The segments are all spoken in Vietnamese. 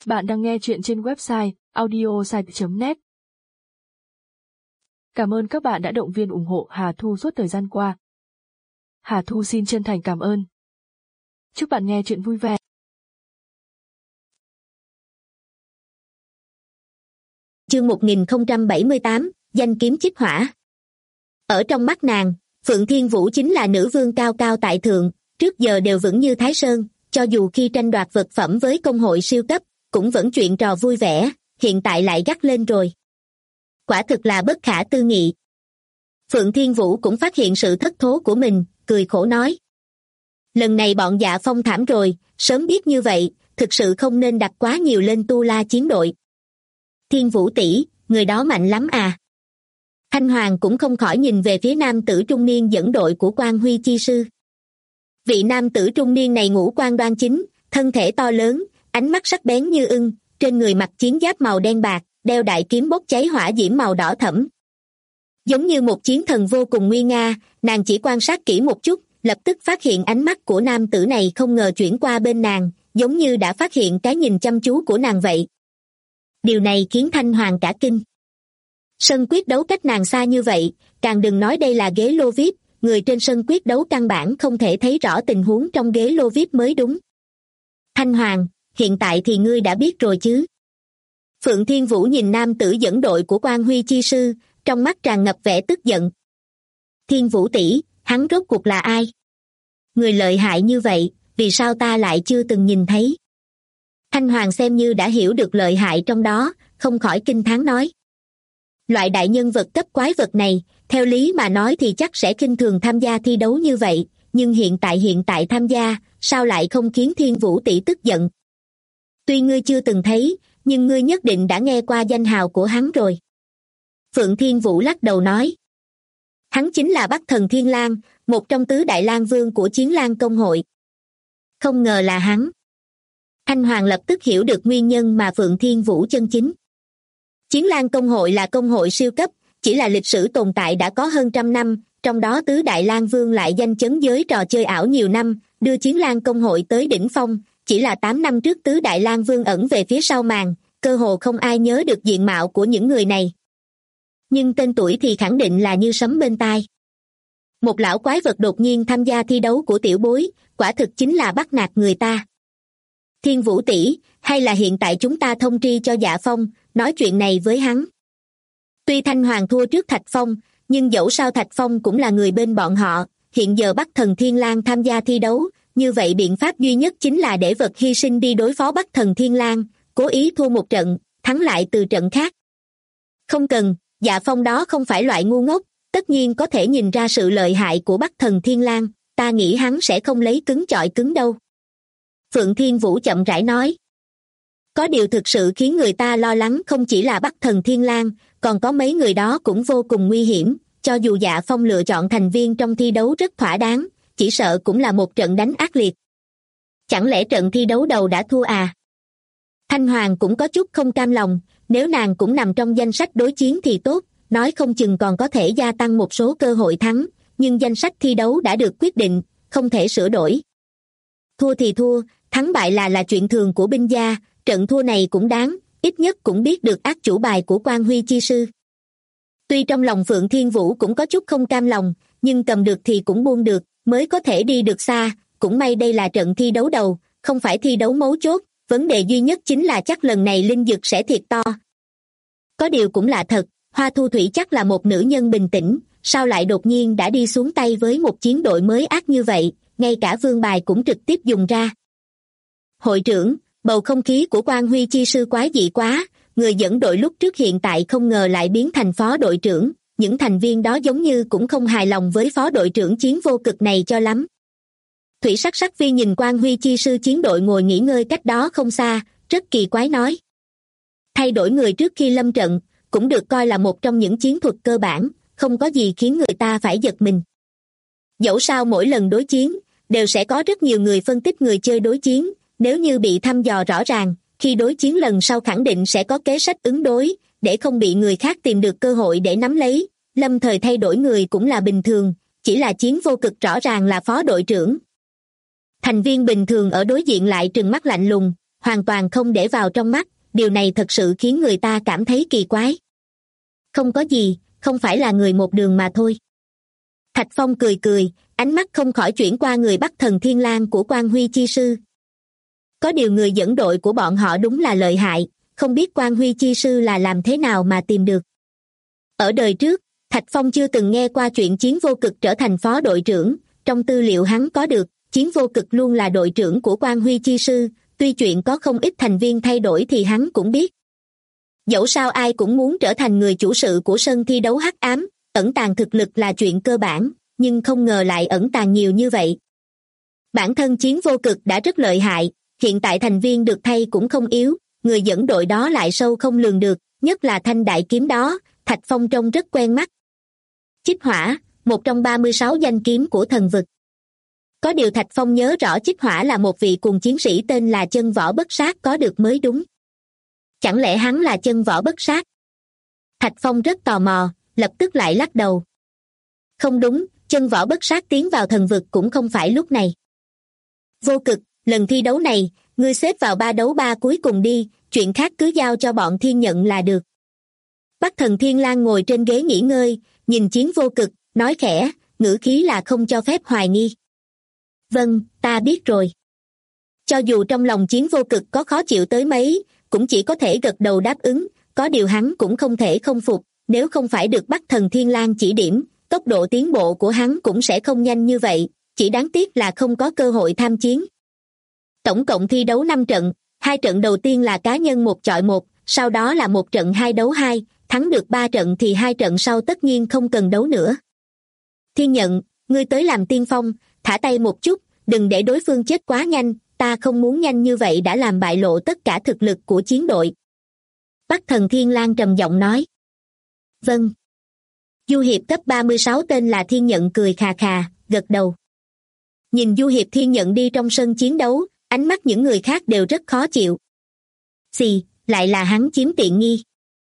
Bạn đang nghe chuyện trên website audiosite.net. Cảm ơn các bạn đã động viên ủng hộ Hà Thu suốt thời gian qua. Hà Thu xin chân thành cảm ơn. Chúc bạn nghe chuyện vui vẻ. Chương 1078, danh kiếm chích hỏa. Ở trong mắt nàng, Phượng Thiên Vũ chính là nữ vương cao cao tại thượng, trước giờ đều vững như Thái Sơn, cho dù khi tranh đoạt vật phẩm với công hội siêu cấp, cũng vẫn chuyện trò vui vẻ, hiện tại lại gắt lên rồi. Quả thực là bất khả tư nghị. Phượng Thiên Vũ cũng phát hiện sự thất thố của mình, cười khổ nói. Lần này bọn Dạ Phong thảm rồi, sớm biết như vậy, thực sự không nên đặt quá nhiều lên Tu La chiến đội. Thiên Vũ tỷ, người đó mạnh lắm à? Thanh Hoàng cũng không khỏi nhìn về phía nam tử trung niên dẫn đội của Quan Huy chi sư. Vị nam tử trung niên này ngũ quan đoan chính, thân thể to lớn, ánh mắt sắc bén như ưng, trên người mặc chiến giáp màu đen bạc, đeo đại kiếm bốc cháy hỏa diễm màu đỏ thẫm. Giống như một chiến thần vô cùng nguy nga, nàng chỉ quan sát kỹ một chút, lập tức phát hiện ánh mắt của nam tử này không ngờ chuyển qua bên nàng, giống như đã phát hiện cái nhìn chăm chú của nàng vậy. Điều này khiến Thanh Hoàng cả kinh. Sân quyết đấu cách nàng xa như vậy, càng đừng nói đây là ghế lô VIP, người trên sân quyết đấu căn bản không thể thấy rõ tình huống trong ghế lô VIP mới đúng. Thanh Hoàng, hiện tại thì ngươi đã biết rồi chứ? Phượng Thiên Vũ nhìn nam tử dẫn đội của Quan Huy chi sư, trong mắt tràn ngập vẻ tức giận. Thiên Vũ tỷ, hắn rốt cuộc là ai? Người lợi hại như vậy, vì sao ta lại chưa từng nhìn thấy? Thanh Hoàng xem như đã hiểu được lợi hại trong đó, không khỏi kinh thán nói. Loại đại nhân vật cấp quái vật này, theo lý mà nói thì chắc sẽ khinh thường tham gia thi đấu như vậy, nhưng hiện tại tham gia, sao lại không khiến Thiên Vũ tỷ tức giận? Tuy ngươi chưa từng thấy, nhưng ngươi nhất định đã nghe qua danh hào của hắn rồi. Phượng Thiên Vũ lắc đầu nói. Hắn chính là Bắc Thần Thiên Lang, một trong tứ đại lang vương của Chiến Lang Công hội. Không ngờ là hắn. Thanh Hoàng lập tức hiểu được nguyên nhân mà Phượng Thiên Vũ chân chính. Chiến Lang Công hội là công hội siêu cấp, chỉ là lịch sử tồn tại đã có hơn 100 năm, trong đó tứ đại lang vương lại danh chấn giới trò chơi ảo nhiều năm, đưa Chiến Lang Công hội tới đỉnh phong, chỉ là 8 năm trước tứ đại lang vương ẩn về phía sau màn, cơ hồ không ai nhớ được diện mạo của những người này. Nhưng tên tuổi thì khẳng định là như sấm bên tai. Một lão quái vật đột nhiên tham gia thi đấu của tiểu bối, quả thực chính là bắt nạt người ta. Thiên Vũ tỷ, hay là hiện tại chúng ta thông tri cho Dạ Phong, nói chuyện này với hắn. Tuy Thanh Hoàng thua trước Thạch Phong, nhưng dẫu sao Thạch Phong cũng là người bên bọn họ, hiện giờ Bắc Thần Thiên Lang tham gia thi đấu, như vậy biện pháp duy nhất chính là để vật hy sinh đi đối phó Bắc Thần Thiên Lang, cố ý thua một trận, thắng lại từ trận khác. Không cần, Dạ Phong đó không phải loại ngu ngốc, tất nhiên có thể nhìn ra sự lợi hại của Bắc Thần Thiên Lang, ta nghĩ hắn sẽ không lấy cứng chọi cứng đâu. Phượng Thiên Vũ chậm rãi nói. Có điều thực sự khiến người ta lo lắng không chỉ là Bắc Thần Thiên Lang, còn có mấy người đó cũng vô cùng nguy hiểm, cho dù Dạ Phong lựa chọn thành viên trong thi đấu rất thỏa đáng, chỉ sợ cũng là một trận đánh ác liệt. Chẳng lẽ trận thi đấu đầu đã thua à? Thanh Hoàng cũng có chút không cam lòng, nếu nàng cũng nằm trong danh sách đối chiến thì tốt, nói không chừng còn có thể gia tăng một số cơ hội thắng, nhưng danh sách thi đấu đã được quyết định, không thể sửa đổi. Thua thì thua, thắng bại là chuyện thường của binh gia, trận thua này cũng đáng, ít nhất cũng biết được át chủ bài của Quan Huy chi sư. Tuy trong lòng Phượng Thiên Vũ cũng có chút không cam lòng, nhưng cầm được thì cũng buông được, mới có thể đi được xa, cũng may đây là trận thi đấu đầu, không phải thi đấu mấu chốt, vấn đề duy nhất chính là chắc lần này linh dực sẽ thiệt to. Có điều cũng là thật, Hoa Thu Thủy chắc là một nữ nhân bình tĩnh, sao lại đột nhiên đã đi xuống tay với một chiến đội mới ác như vậy, ngay cả vương bài cũng trực tiếp dùng ra. Hội trưởng, bầu không khí của Quan Huy chi sư quái dị quá, người dẫn đội lúc trước hiện tại không ngờ lại biến thành phó đội trưởng, những thành viên đó giống như cũng không hài lòng với phó đội trưởng chiến vô cực này cho lắm. Thủy Sắc Sắc Vi nhìn Quan Huy chi sư chiến đội ngồi nghỉ ngơi cách đó không xa, rất kỳ quái nói. Thay đổi người trước khi lâm trận, cũng được coi là một trong những chiến thuật cơ bản, không có gì khiến người ta phải giật mình. Dẫu sao mỗi lần đối chiến, đều sẽ có rất nhiều người phân tích người chơi đối chiến, nếu như bị thăm dò rõ ràng, khi đối chiến lần sau khẳng định sẽ có kế sách ứng đối, để không bị người khác tìm được cơ hội để nắm lấy, lâm thời thay đổi người cũng là bình thường, chỉ là chiến vô cực rõ ràng là phó đội trưởng. Thành viên bình thường ở đối diện lại trừng mắt lạnh lùng, hoàn toàn không để vào trong mắt, điều này thật sự khiến người ta cảm thấy kỳ quái. Không có gì, không phải là người một đường mà thôi. Thạch Phong cười cười, ánh mắt không khỏi chuyển qua người Bắc Thần Thiên Lang của Quan Huy Chi Sư. Có điều người dẫn đội của bọn họ đúng là lợi hại, không biết Quan Huy Chi Sư là làm thế nào mà tìm được. Ở đời trước, Thạch Phong chưa từng nghe qua chuyện Chiến Vô Cực trở thành phó đội trưởng, trong tư liệu hắn có được, Chiến Vô Cực luôn là đội trưởng của Quan Huy Chi Sư, tuy chuyện có không ít thành viên thay đổi thì hắn cũng biết. Dẫu sao ai cũng muốn trở thành người chủ sự của sân thi đấu hắc ám, ẩn tàng thực lực là chuyện cơ bản, nhưng không ngờ lại ẩn tàng nhiều như vậy. Bản thân Chiến Vô Cực đã rất lợi hại, hiện tại thành viên được thay cũng không yếu, người dẫn đội đó lại sâu không lường được, nhất là thanh đại kiếm đó, Thạch Phong trông rất quen mắt. Chích Hỏa, một trong 36 danh kiếm của thần vực. Có điều Thạch Phong nhớ rõ Chích Hỏa là một vị cùng chiến sĩ tên là Chân Võ Bất Sát có được mới đúng. Chẳng lẽ hắn là Chân Võ Bất Sát? Thạch Phong rất tò mò, lập tức lại lắc đầu. Không đúng, Chân Võ Bất Sát tiến vào thần vực cũng không phải lúc này. Vô Cực, lần thi đấu này, ngươi xếp vào 3 đấu 3 cuối cùng đi, chuyện khác cứ giao cho bọn Thiên Nhận là được. Bắc Thần Thiên Lang ngồi trên ghế nghỉ ngơi, nhìn Chiến Vô Cực, nói khẽ, ngữ khí là không cho phép hoài nghi. Vâng, ta biết rồi. Cho dù trong lòng Chiến Vô Cực có khó chịu tới mấy, cũng chỉ có thể gật đầu đáp ứng, có điều hắn cũng không thể không phục, nếu không phải được Bắc Thần Thiên Lang chỉ điểm, tốc độ tiến bộ của hắn cũng sẽ không nhanh như vậy, chỉ đáng tiếc là không có cơ hội tham chiến. Tổng cộng thi đấu 5 trận, 2 trận đầu tiên là cá nhân 1 chọi 1, sau đó là 1 trận 2 đấu 2, thắng được 3 trận thì 2 trận sau tất nhiên không cần đấu nữa. Thiên Nhận, ngươi tới làm tiên phong, thả tay một chút, đừng để đối phương chết quá nhanh, ta không muốn nhanh như vậy đã làm bại lộ tất cả thực lực của chiến đội. Bắc Thần Thiên Lang trầm giọng nói. Vâng. Du Hiệp cấp 36 tên là Thiên Nhận cười khà khà, gật đầu. Nhìn Du Hiệp Thiên Nhận đi trong sân chiến đấu, ánh mắt những người khác đều rất khó chịu. Xì, lại là hắn chiếm tiện nghi.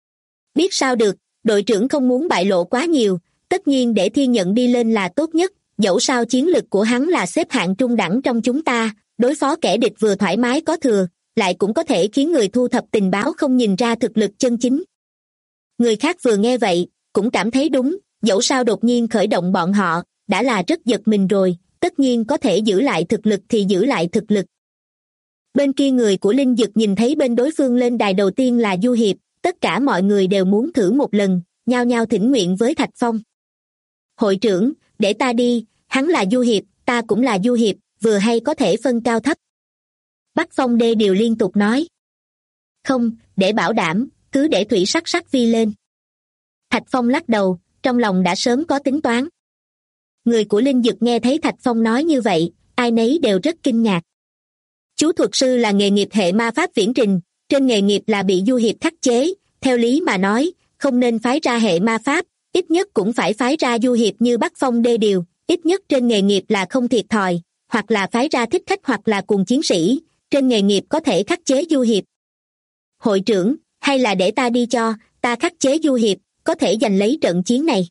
Biết sao được, đội trưởng không muốn bại lộ quá nhiều, tất nhiên để Thiên Nhận đi lên là tốt nhất, dẫu sao chiến lực của hắn là xếp hạng trung đẳng trong chúng ta, đối phó kẻ địch vừa thoải mái có thừa, lại cũng có thể khiến người thu thập tình báo không nhìn ra thực lực chân chính. Người khác vừa nghe vậy, cũng cảm thấy đúng, dẫu sao đột nhiên khởi động bọn họ, đã là rất giật mình rồi, tất nhiên có thể giữ lại thực lực thì giữ lại thực lực. Bên kia người của Linh Dực nhìn thấy bên đối phương lên đài đầu tiên là Du Hiệp, tất cả mọi người đều muốn thử một lần, nhao nhao thỉnh nguyện với Thạch Phong. Hội trưởng, để ta đi, hắn là Du Hiệp, ta cũng là Du Hiệp, vừa hay có thể phân cao thấp. Bắc Phong đê điều liên tục nói. Không, để bảo đảm, cứ để Thủy Sắc Sắc Vi lên. Thạch Phong lắc đầu, trong lòng đã sớm có tính toán. Người của Linh Dực nghe thấy Thạch Phong nói như vậy, ai nấy đều rất kinh ngạc. Chú thuật sư là nghề nghiệp hệ ma pháp viễn trình, trên nghề nghiệp là bị Du Hiệp khắc chế, theo lý mà nói, không nên phái ra hệ ma pháp, ít nhất cũng phải phái ra Du Hiệp như Bắc Phong đê điều, ít nhất trên nghề nghiệp là không thiệt thòi, hoặc là phái ra thích khách hoặc là cùng chiến sĩ, trên nghề nghiệp có thể khắc chế Du Hiệp. Hội trưởng, hay là để ta đi cho, ta khắc chế Du Hiệp, có thể giành lấy trận chiến này.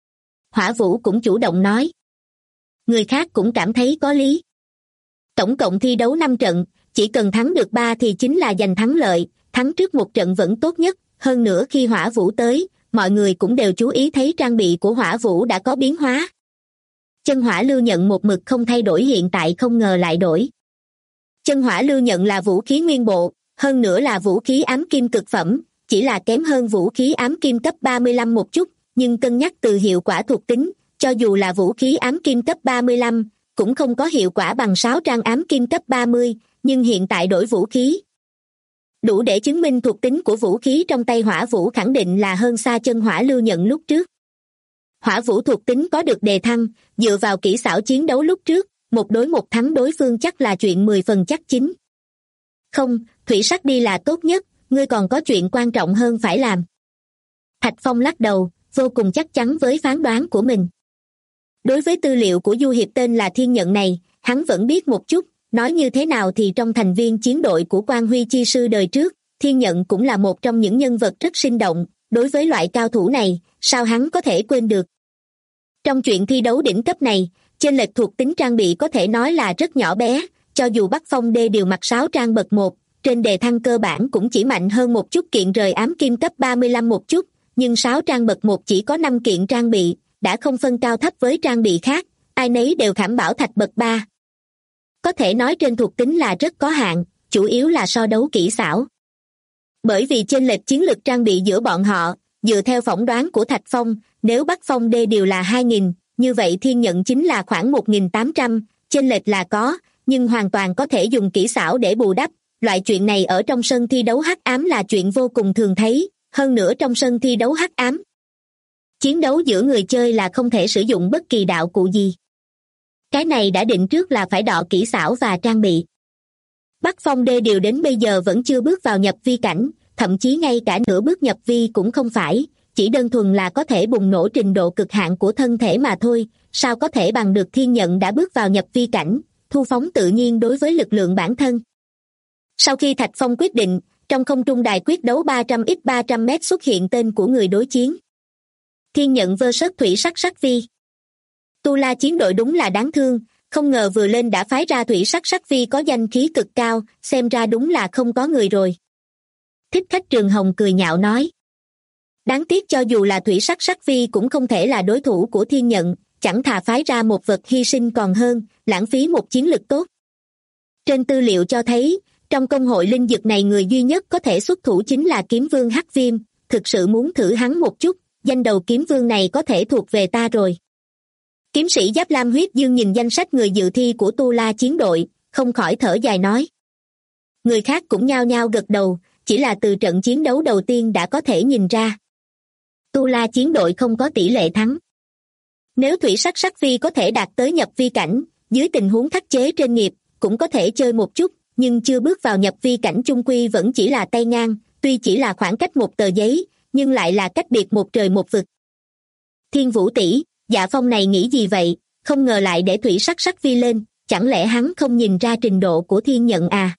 Hỏa Vũ cũng chủ động nói. Người khác cũng cảm thấy có lý. Tổng cộng thi đấu 5 trận, chỉ cần thắng được 3 thì chính là giành thắng lợi, thắng trước một trận vẫn tốt nhất, hơn nữa khi Hỏa Vũ tới, mọi người cũng đều chú ý thấy trang bị của Hỏa Vũ đã có biến hóa. Chân hỏa lưu nhận một mực không thay đổi hiện tại không ngờ lại đổi. Chân hỏa lưu nhận là vũ khí nguyên bộ, hơn nữa là vũ khí ám kim cực phẩm, chỉ là kém hơn vũ khí ám kim cấp 35 một chút, nhưng cân nhắc từ hiệu quả thuộc tính, cho dù là vũ khí ám kim cấp 35, cũng không có hiệu quả bằng 6 trang ám kim cấp 30, nhưng hiện tại đổi vũ khí. Đủ để chứng minh thuộc tính của vũ khí trong tay Hỏa Vũ khẳng định là hơn xa chân hỏa lưu nhận lúc trước. Hỏa Vũ thuộc tính có được đề thăng, dựa vào kỹ xảo chiến đấu lúc trước, 1 đối 1 thắng đối phương chắc là chuyện 10 phần chắc chín. Không, Thủy Sắc đi là tốt nhất, ngươi còn có chuyện quan trọng hơn phải làm. Thạch Phong lắc đầu, vô cùng chắc chắn với phán đoán của mình. Đối với tư liệu của Du Hiệp tên là Thiên Nhận này, hắn vẫn biết một chút, nói như thế nào thì trong thành viên chiến đội của Quan Huy Chi Sư đời trước, Thiên Nhận cũng là một trong những nhân vật rất sinh động, đối với loại cao thủ này, sao hắn có thể quên được. Trong chuyện thi đấu đỉnh cấp này, chênh lệch thuộc tính trang bị có thể nói là rất nhỏ bé, cho dù Bắc Phong đê điều mặc 6 trang bậc 1, trên đề thăng cơ bản cũng chỉ mạnh hơn một chút kiện rời ám kim cấp 35 một chút, nhưng 6 trang bậc 1 chỉ có 5 kiện trang bị, đã không phân cao thấp với trang bị khác, ai nấy đều khảm bảo thạch bậc 3. Có thể nói trên thuộc tính là rất có hạn, chủ yếu là so đấu kỹ xảo. Bởi vì chênh lệch chiến lược trang bị giữa bọn họ, dựa theo phỏng đoán của Thạch Phong, nếu Bắc Phong D đều là 2.000, như vậy Thiên Nhận chính là khoảng 1.800, chênh lệch là có, nhưng hoàn toàn có thể dùng kỹ xảo để bù đắp. Loại chuyện này ở trong sân thi đấu hắc ám là chuyện vô cùng thường thấy, hơn nữa trong sân thi đấu hắc ám. Chiến đấu giữa người chơi là không thể sử dụng bất kỳ đạo cụ gì. Cái này đã định trước là phải đọ kỹ xảo và trang bị. Bắc Phong D điều đến bây giờ vẫn chưa bước vào nhập vi cảnh, thậm chí ngay cả nửa bước nhập vi cũng không phải, chỉ đơn thuần là có thể bùng nổ trình độ cực hạn của thân thể mà thôi, sao có thể bằng được Thiên Nhận đã bước vào nhập vi cảnh, thu phóng tự nhiên đối với lực lượng bản thân. Sau khi Thạch Phong quyết định, trong không trung đài quyết đấu 300x300m xuất hiện tên của người đối chiến. Thiên Nhận vs Thủy Sắc Sắc Vi. Tu La chiến đội đúng là đáng thương, không ngờ vừa lên đã phái ra Thủy Sắc Sắc Vi có danh khí cực cao, xem ra đúng là không có người rồi. Thích Khách Trường Hồng cười nhạo nói. Đáng tiếc cho dù là Thủy Sắc Sắc Vi cũng không thể là đối thủ của Thiên Nhận, chẳng thà phái ra một vật hy sinh còn hơn, lãng phí một chiến lực tốt. Trên tư liệu cho thấy, trong công hội linh dược này người duy nhất có thể xuất thủ chính là Kiếm Vương Hắc Viêm, thực sự muốn thử hắn một chút, danh đầu Kiếm Vương này có thể thuộc về ta rồi. Kiếm sĩ Giáp Lam Huyết Dương nhìn danh sách người dự thi của Tu La chiến đội, không khỏi thở dài nói. Người khác cũng nhao nhao gật đầu, chỉ là từ trận chiến đấu đầu tiên đã có thể nhìn ra. Tu La chiến đội không có tỷ lệ thắng. Nếu Thủy Sắc Sắc Vi có thể đạt tới nhập vi cảnh, dưới tình huống khắc chế trên nghiệp, cũng có thể chơi một chút, nhưng chưa bước vào nhập vi cảnh chung quy vẫn chỉ là tay ngang, tuy chỉ là khoảng cách một tờ giấy, nhưng lại là cách biệt một trời một vực. Thiên Vũ tỷ, Dạ Phong này nghĩ gì vậy, không ngờ lại để Thủy Sắc Sắc Vi lên, chẳng lẽ hắn không nhìn ra trình độ của Thiên Nhận à?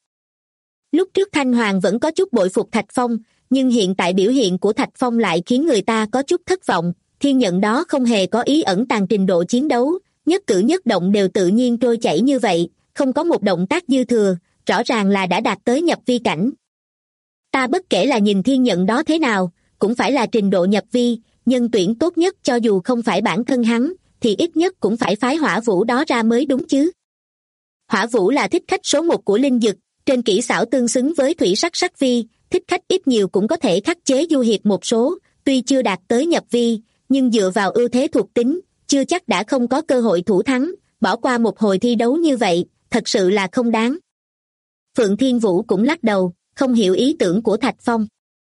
Lúc trước Thanh Hoàng vẫn có chút bội phục Thạch Phong, nhưng hiện tại biểu hiện của Thạch Phong lại khiến người ta có chút thất vọng. Thiên Nhận đó không hề có ý ẩn tàng trình độ chiến đấu, nhất cử nhất động đều tự nhiên trôi chảy như vậy, không có một động tác dư thừa, rõ ràng là đã đạt tới nhập vi cảnh. Ta bất kể là nhìn Thiên Nhận đó thế nào, cũng phải là trình độ nhập vi, nhân tuyển tốt nhất cho dù không phải bản thân hắn, thì ít nhất cũng phải phái Hỏa Vũ đó ra mới đúng chứ. Hỏa Vũ là thích khách số 1 của linh dực, trên kỹ xảo tương xứng với Thủy Sắc Sắc Vi, thích khách ít nhiều cũng có thể khắc chế du hiệp một số, tuy chưa đạt tới nhập vi, nhưng dựa vào ưu thế thuộc tính, chưa chắc đã không có cơ hội thủ thắng, bỏ qua một hồi thi đấu như vậy, thật sự là không đáng. Phượng Thiên Vũ cũng lắc đầu, không hiểu ý tưởng của Thạch Phong.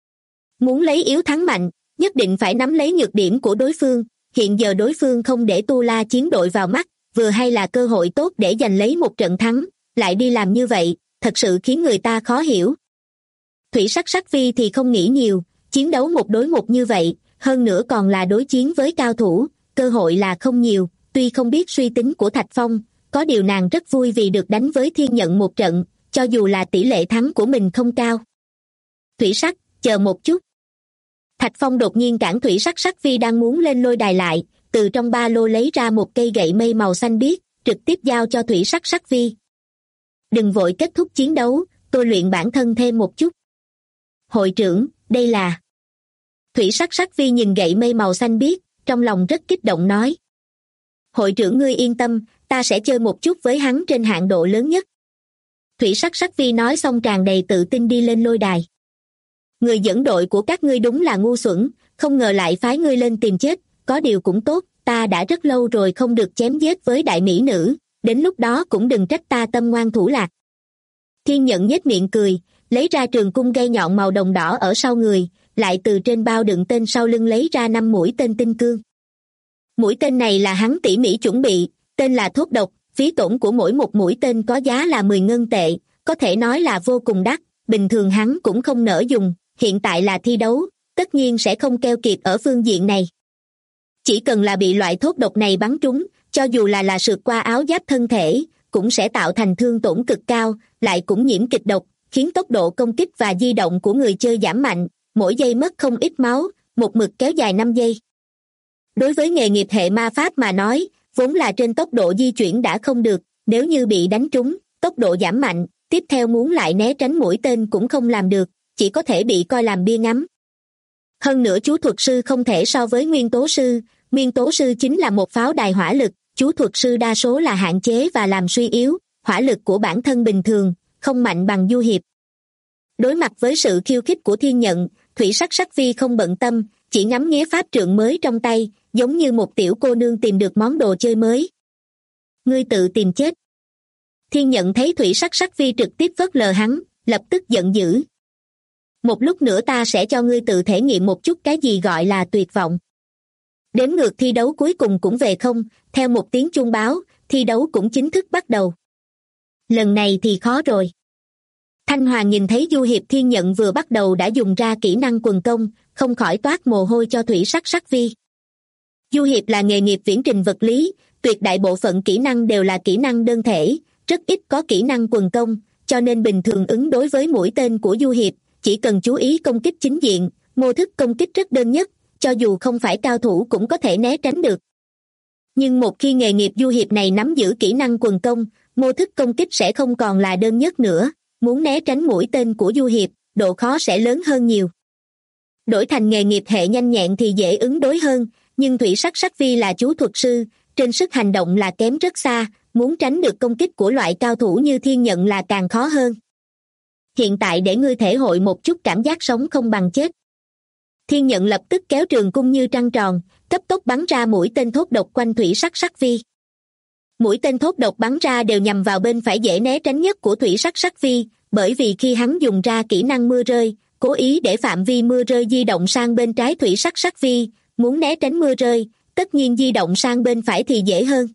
Muốn lấy yếu thắng mạnh, nhất định phải nắm lấy nhược điểm của đối phương, hiện giờ đối phương không để Tu La chiến đội vào mắt, vừa hay là cơ hội tốt để giành lấy một trận thắng, lại đi làm như vậy, thật sự khiến người ta khó hiểu. Thủy Sắc Sắc Vi thì không nghĩ nhiều, chiến đấu một đối một như vậy, hơn nữa còn là đối chiến với cao thủ, cơ hội là không nhiều, tuy không biết suy tính của Thạch Phong, có điều nàng rất vui vì được đánh với Thiên Nhận một trận, cho dù là tỷ lệ thắng của mình không cao. Thủy Sắc, chờ một chút. Thạch Phong đột nhiên cản Thủy Sắc Sắc Vi đang muốn lên lôi đài lại, từ trong ba lô lấy ra một cây gậy mây màu xanh biếc, trực tiếp giao cho Thủy Sắc Sắc Vi. Đừng vội kết thúc chiến đấu, tôi luyện bản thân thêm một chút. Hội trưởng, đây là... Thủy Sắc Sắc Vi nhìn gậy mây màu xanh biếc, trong lòng rất kích động nói. Hội trưởng ngươi yên tâm, ta sẽ chơi một chút với hắn trên hạn độ lớn nhất. Thủy Sắc Sắc Vi nói xong tràn đầy tự tin đi lên lôi đài. Người dẫn đội của các ngươi đúng là ngu xuẩn, không ngờ lại phái ngươi lên tìm chết, có điều cũng tốt, ta đã rất lâu rồi không được chém giết với đại mỹ nữ, đến lúc đó cũng đừng trách ta tâm ngoan thủ lạc. Thiên Nhận nhếch miệng cười, lấy ra trường cung gai nhọn màu đồng đỏ ở sau người, lại từ trên bao đựng tên sau lưng lấy ra 5 mũi tên tinh cương. Mũi tên này là hắn tỉ mỉ chuẩn bị, tên là Thốt Độc, phí tổn của mỗi một mũi tên có giá là 10 ngân tệ, có thể nói là vô cùng đắt, bình thường hắn cũng không nỡ dùng, hiện tại là thi đấu, tất nhiên sẽ không keo kiệt ở phương diện này. Chỉ cần là bị loại thốt độc này bắn trúng, cho dù là sượt qua áo giáp thân thể, cũng sẽ tạo thành thương tổn cực cao, lại cũng nhiễm kịch độc, khiến tốc độ công kích và di động của người chơi giảm mạnh, mỗi giây mất không ít máu, một mực kéo dài 5 giây. Đối với nghề nghiệp hệ ma pháp mà nói, vốn là trên tốc độ di chuyển đã không được, nếu như bị đánh trúng, tốc độ giảm mạnh, tiếp theo muốn lại né tránh mũi tên cũng không làm được, chỉ có thể bị coi làm bia ngắm. Hơn nữa chú thuật sư không thể so với nguyên tố sư chính là một pháo đài hỏa lực, chú thuật sư đa số là hạn chế và làm suy yếu hỏa lực của bản thân bình thường, không mạnh bằng du hiệp. Đối mặt với sự khiêu khích của thiên nhận, thủy sắc sắc vi không bận tâm, chỉ ngắm nghía pháp trượng mới trong tay, giống như một tiểu cô nương tìm được món đồ chơi mới. Ngươi tự tìm chết. Thiên nhận thấy thủy sắc sắc vi trực tiếp phớt lờ hắn, lập tức giận dữ. Một lúc nữa ta sẽ cho ngươi tự thể nghiệm một chút cái gì gọi là tuyệt vọng. Đếm ngược thi đấu cuối cùng cũng về không, theo một tiếng chuông báo, thi đấu cũng chính thức bắt đầu. Lần này thì khó rồi. Thanh Hoàng nhìn thấy du hiệp thiên nhận vừa bắt đầu đã dùng ra kỹ năng quần công, không khỏi toát mồ hôi cho thủy sắc sắc vi. Du hiệp là nghề nghiệp viễn trình vật lý, tuyệt đại bộ phận kỹ năng đều là kỹ năng đơn thể, rất ít có kỹ năng quần công, cho nên bình thường ứng đối với mũi tên của du hiệp, chỉ cần chú ý công kích chính diện, mô thức công kích rất đơn nhất, cho dù không phải cao thủ cũng có thể né tránh được. Nhưng một khi nghề nghiệp du hiệp này nắm giữ kỹ năng quần công, mô thức công kích sẽ không còn là đơn nhất nữa, muốn né tránh mũi tên của du hiệp, độ khó sẽ lớn hơn nhiều. Đổi thành nghề nghiệp hệ nhanh nhẹn thì dễ ứng đối hơn, nhưng thủy sắc sắc vi là chú thuật sư, trên sức hành động là kém rất xa, muốn tránh được công kích của loại cao thủ như thiên nhận là càng khó hơn. Hiện tại để ngươi thể hội một chút cảm giác sống không bằng chết. Thiên nhận lập tức kéo trường cung như trăng tròn, cấp tốc bắn ra mũi tên thốt độc quanh thủy sắc sắc vi. Mũi tên thốt độc bắn ra đều nhằm vào bên phải dễ né tránh nhất của thủy sắc sắc vi, bởi vì khi hắn dùng ra kỹ năng mưa rơi, cố ý để phạm vi mưa rơi di động sang bên trái thủy sắc sắc vi, muốn né tránh mưa rơi, tất nhiên di động sang bên phải thì dễ hơn.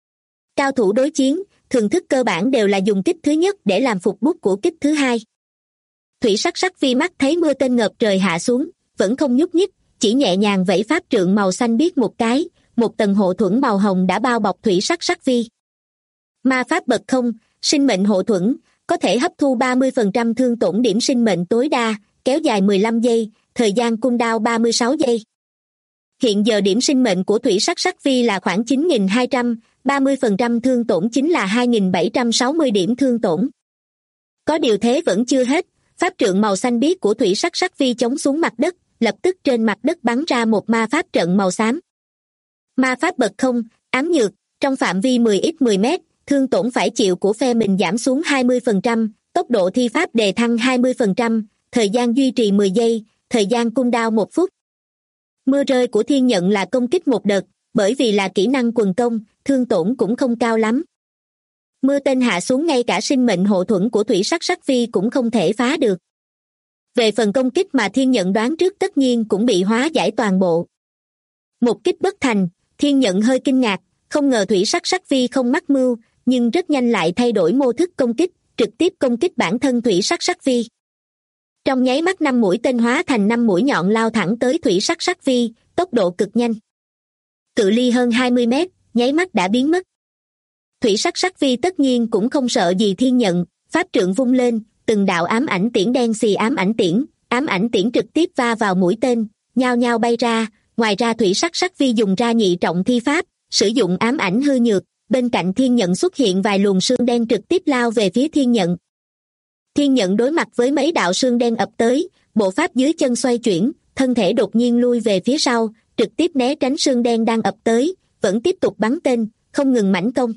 Cao thủ đối chiến, thường thức cơ bản đều là dùng kích thứ nhất để làm phục bút của kích thứ hai. Thủy sắc sắc vi mắt thấy mưa tên ngập trời hạ xuống, vẫn không nhúc nhích, chỉ nhẹ nhàng vẫy pháp trượng màu xanh biếc một cái, một tầng hộ thuẫn màu hồng đã bao bọc thủy sắc sắc vi. Ma pháp bậc không, sinh mệnh hộ thuẫn, có thể hấp thu 30% thương tổn điểm sinh mệnh tối đa, kéo dài 15 giây, thời gian cooldown 36 giây. Hiện giờ điểm sinh mệnh của thủy sắc sắc vi là khoảng 9.200, 30% thương tổn chính là 2.760 điểm thương tổn. Có điều thế vẫn chưa hết, pháp trượng màu xanh biếc của thủy sắc sắc vi chống xuống mặt đất, lập tức trên mặt đất bắn ra một ma pháp trận màu xám. Ma pháp bậc không, ám nhược, trong phạm vi 10x10 mét, thương tổn phải chịu của phe mình giảm xuống 20%, tốc độ thi pháp đề thăng 20%, thời gian duy trì 10 giây, thời gian cooldown 1 phút. Mưa rơi của thiên nhận là công kích một đợt, bởi vì là kỹ năng quần công, thương tổn cũng không cao lắm. Mưa tên hạ xuống ngay cả sinh mệnh hộ thuẫn của thủy sắc sắc vi cũng không thể phá được. Về phần công kích mà thiên nhận đoán trước tất nhiên cũng bị hóa giải toàn bộ. Một kích bất thành, thiên nhận hơi kinh ngạc, không ngờ thủy sắc sắc vi không mắc mưu, nhưng rất nhanh lại thay đổi mô thức công kích, trực tiếp công kích bản thân thủy sắc sắc vi. Trong nháy mắt 5 mũi tên hóa thành 5 mũi nhọn lao thẳng tới thủy sắc sắc vi, tốc độ cực nhanh. Cự ly hơn 20 mét, nháy mắt đã biến mất. Thủy sắc sắc vi tất nhiên cũng không sợ gì thiên nhận, pháp trượng vung lên, từng đạo ám ảnh tiễn đen xì ám ảnh tiễn trực tiếp va vào mũi tên, nhao nhao bay ra. Ngoài ra thủy sắc sắc vi dùng ra nhị trọng thi pháp, sử dụng ám ảnh hư nhược, bên cạnh thiên nhận xuất hiện vài luồng sương đen trực tiếp lao về phía thiên nhận. Thiên nhận đối mặt với mấy đạo sương đen ập tới, bộ pháp dưới chân xoay chuyển, thân thể đột nhiên lui về phía sau, trực tiếp né tránh sương đen đang ập tới, vẫn tiếp tục bắn tên, không ngừng mãnh công.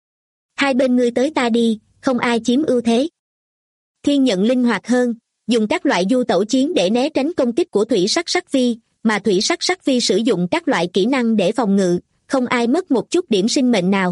Hai bên ngươi tới ta đi, không ai chiếm ưu thế. Thiên nhận linh hoạt hơn, dùng các loại du tẩu chiến để né tránh công kích của thủy sắc sắc vi, mà thủy sắc sắc vi sử dụng các loại kỹ năng để phòng ngự, không ai mất một chút điểm sinh mệnh nào.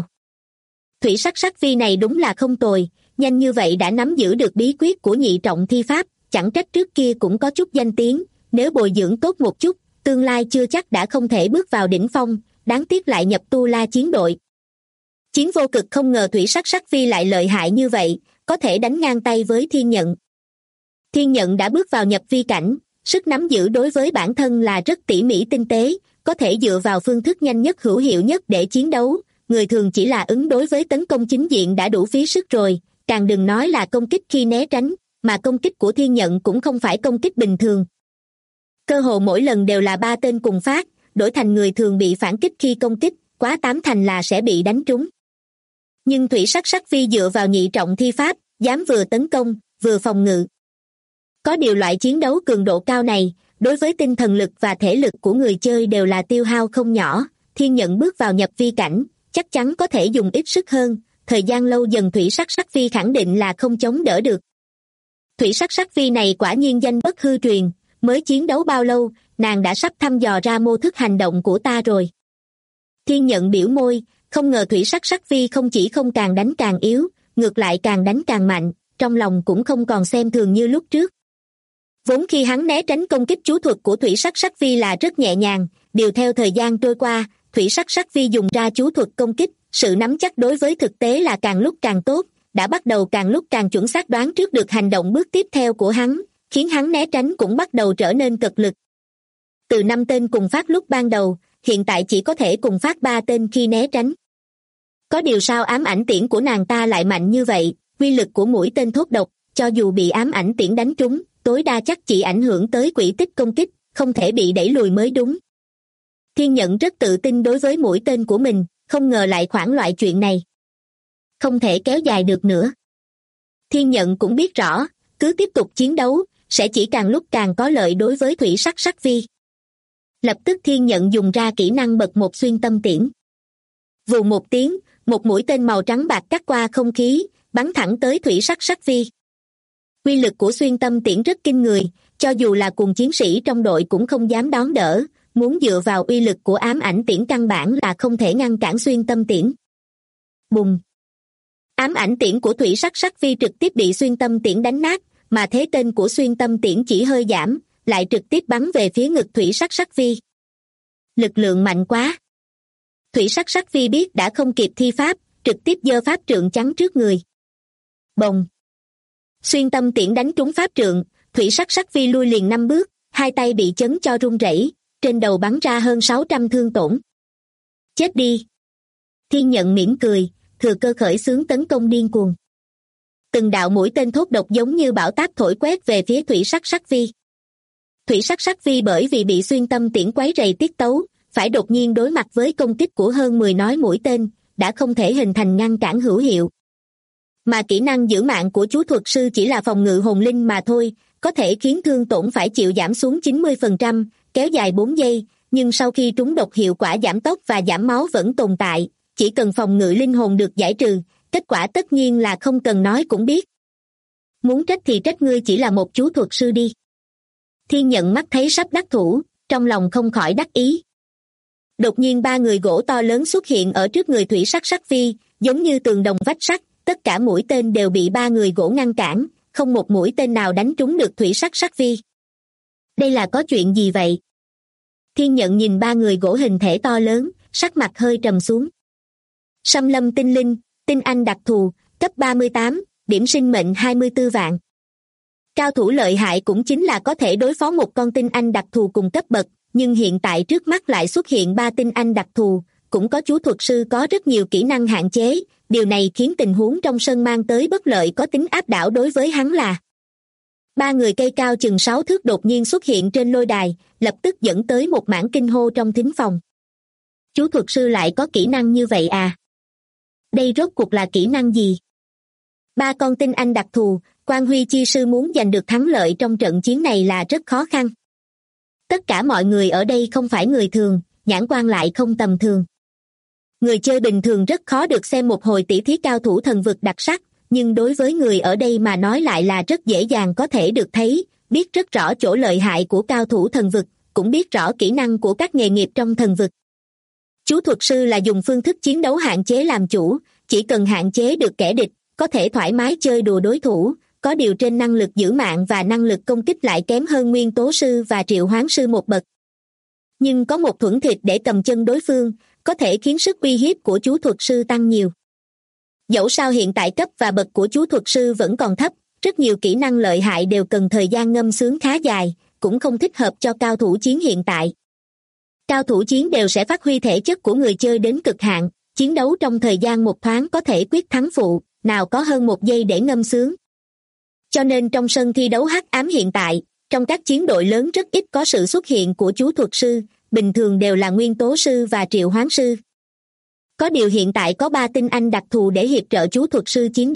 Thủy sắc sắc vi này đúng là không tồi, nhanh như vậy đã nắm giữ được bí quyết của nhị trọng thi pháp, chẳng trách trước kia cũng có chút danh tiếng, nếu bồi dưỡng tốt một chút, tương lai chưa chắc đã không thể bước vào đỉnh phong, đáng tiếc lại nhập tu la chiến đội. Chiến vô cực không ngờ thủy sắc sắc vi lại lợi hại như vậy, có thể đánh ngang tay với thiên nhận. Thiên nhận đã bước vào nhập vi cảnh, sức nắm giữ đối với bản thân là rất tỉ mỉ tinh tế, có thể dựa vào phương thức nhanh nhất hữu hiệu nhất để chiến đấu, người thường chỉ là ứng đối với tấn công chính diện đã đủ phí sức rồi, càng đừng nói là công kích khi né tránh, mà công kích của thiên nhận cũng không phải công kích bình thường. Cơ hồ mỗi lần đều là 3 tên cùng phát, đổi thành người thường bị phản kích khi công kích, quá 8 thành là sẽ bị đánh trúng. Nhưng thủy sắc sắc vi dựa vào nhị trọng thi pháp, dám vừa tấn công, vừa phòng ngự. Có điều loại chiến đấu cường độ cao này, đối với tinh thần lực và thể lực của người chơi đều là tiêu hao không nhỏ. Thiên Nhận bước vào nhập vi cảnh, chắc chắn có thể dùng ít sức hơn, thời gian lâu dần thủy sắc sắc vi khẳng định là không chống đỡ được. Thủy sắc sắc vi này quả nhiên danh bất hư truyền, mới chiến đấu bao lâu, nàng đã sắp thăm dò ra mô thức hành động của ta rồi. Thiên Nhận biểu môi, không ngờ thủy sắc sắc vi không chỉ không càng đánh càng yếu, ngược lại càng đánh càng mạnh, trong lòng cũng không còn xem thường như lúc trước. Vốn khi hắn né tránh công kích chú thuật của thủy sắc sắc vi là rất nhẹ nhàng, điều theo thời gian trôi qua, thủy sắc sắc vi dùng ra chú thuật công kích, sự nắm chắc đối với thực tế là càng lúc càng tốt, đã bắt đầu càng lúc càng chuẩn xác đoán trước được hành động bước tiếp theo của hắn, khiến hắn né tránh cũng bắt đầu trở nên cật lực. Từ 5 tên cùng phát lúc ban đầu, hiện tại chỉ có thể cùng phát 3 tên khi né tránh. Có điều sao ám ảnh tiễn của nàng ta lại mạnh như vậy, uy lực của mũi tên thốt độc, cho dù bị ám ảnh tiễn đánh trúng, tối đa chắc chỉ ảnh hưởng tới quỹ tích công kích, không thể bị đẩy lùi mới đúng. Thiên Nhận rất tự tin đối với mũi tên của mình, không ngờ lại khoản loại chuyện này. Không thể kéo dài được nữa. Thiên Nhận cũng biết rõ, cứ tiếp tục chiến đấu, sẽ chỉ càng lúc càng có lợi đối với thủy sắc sắc vi. Lập tức Thiên Nhận dùng ra kỹ năng bật một xuyên tâm tiễn. Vù một tiếng, một mũi tên màu trắng bạc cắt qua không khí, bắn thẳng tới thủy sắc sắc vi. Uy lực của xuyên tâm tiễn rất kinh người, cho dù là cùng chiến sĩ trong đội cũng không dám đón đỡ, muốn dựa vào uy lực của ám ảnh tiễn căn bản là không thể ngăn cản xuyên tâm tiễn. Bùng! Ám ảnh tiễn của thủy sắc sắc vi trực tiếp bị xuyên tâm tiễn đánh nát, mà thế tên của xuyên tâm tiễn chỉ hơi giảm, lại trực tiếp bắn về phía ngực thủy sắc sắc vi. Lực lượng mạnh quá! Thủy sắc sắc vi biết đã không kịp thi pháp, trực tiếp giơ pháp trượng chắn trước người. Bồng! Xuyên tâm tiễn đánh trúng pháp trượng, thủy sắc sắc vi lui liền 5 bước, hai tay bị chấn cho run rẩy, trên đầu bắn ra hơn 600 thương tổn. Chết đi! Thiên Nhận mỉm cười, thừa cơ khởi xướng tấn công điên cuồng. Từng đạo mũi tên thốt độc giống như bão táp thổi quét về phía thủy sắc sắc vi. Thủy sắc sắc vi bởi vì bị xuyên tâm tiễn quấy rầy tiết tấu, phải đột nhiên đối mặt với công kích của hơn 10 nói mũi tên, đã không thể hình thành ngăn cản hữu hiệu. Mà kỹ năng giữ mạng của chú thuật sư chỉ là phòng ngự hồn linh mà thôi, có thể khiến thương tổn phải chịu giảm xuống 90%, kéo dài 4 giây, nhưng sau khi trúng độc hiệu quả giảm tốc và giảm máu vẫn tồn tại, chỉ cần phòng ngự linh hồn được giải trừ, kết quả tất nhiên là không cần nói cũng biết. Muốn trách thì trách ngươi chỉ là một chú thuật sư đi. Thiên Nhận mắt thấy sắp đắc thủ, trong lòng không khỏi đắc ý. Đột nhiên 3 người gỗ to lớn xuất hiện ở trước người thủy sắc sắc vi, giống như tường đồng vách sắt, tất cả mũi tên đều bị 3 người gỗ ngăn cản, không một mũi tên nào đánh trúng được thủy sắc sắc vi. Đây là có chuyện gì vậy? Thiên Nhận nhìn 3 người gỗ hình thể to lớn, sắc mặt hơi trầm xuống. Xâm lâm tinh linh, tinh anh đặc thù, cấp 38, điểm sinh mệnh 24 vạn. Cao thủ lợi hại cũng chính là có thể đối phó một con tinh anh đặc thù cùng cấp bậc, nhưng hiện tại trước mắt lại xuất hiện 3 tinh anh đặc thù, cũng có chú thuật sư có rất nhiều kỹ năng hạn chế, điều này khiến tình huống trong sân mang tới bất lợi có tính áp đảo đối với hắn là. 3 người cây cao chừng 6 thước đột nhiên xuất hiện trên lôi đài, lập tức dẫn tới một mảng kinh hô trong thính phòng. Chú thuật sư lại có kỹ năng như vậy à? Đây rốt cuộc là kỹ năng gì? 3 con tinh anh đặc thù, Quan Huy chi sư muốn giành được thắng lợi trong trận chiến này là rất khó khăn. Tất cả mọi người ở đây không phải người thường, nhãn quan lại không tầm thường. Người chơi bình thường rất khó được xem một hồi tỷ thí cao thủ thần vực đặc sắc, nhưng đối với người ở đây mà nói lại là rất dễ dàng có thể được thấy, biết rất rõ chỗ lợi hại của cao thủ thần vực, cũng biết rõ kỹ năng của các nghề nghiệp trong thần vực. Chú thuật sư là dùng phương thức chiến đấu hạn chế làm chủ, chỉ cần hạn chế được kẻ địch, có thể thoải mái chơi đùa đối thủ, có điều trên năng lực giữ mạng và năng lực công kích lại kém hơn nguyên tố sư và triệu hoán sư một bậc. Nhưng có một thuẫn thịt để cầm chân đối phương, có thể khiến sức uy hiếp của chú thuật sư tăng nhiều. Dẫu sao hiện tại cấp và bậc của chú thuật sư vẫn còn thấp, rất nhiều kỹ năng lợi hại đều cần thời gian ngâm sướng khá dài, cũng không thích hợp cho cao thủ chiến hiện tại. Cao thủ chiến đều sẽ phát huy thể chất của người chơi đến cực hạn, chiến đấu trong thời gian một thoáng có thể quyết thắng phụ, nào có hơn 1 giây để ngâm sướng. Cho nên trong sân thi đấu hắc ám hiện tại, trong các chiến đội lớn rất ít có sự xuất hiện của chú thuật sư, bình thường đều là nguyên tố sư và triệu hoán sư. Có điều hiện tại có 3 tinh anh đặc thù để hiệp trợ chú thuật sư chiến đấu,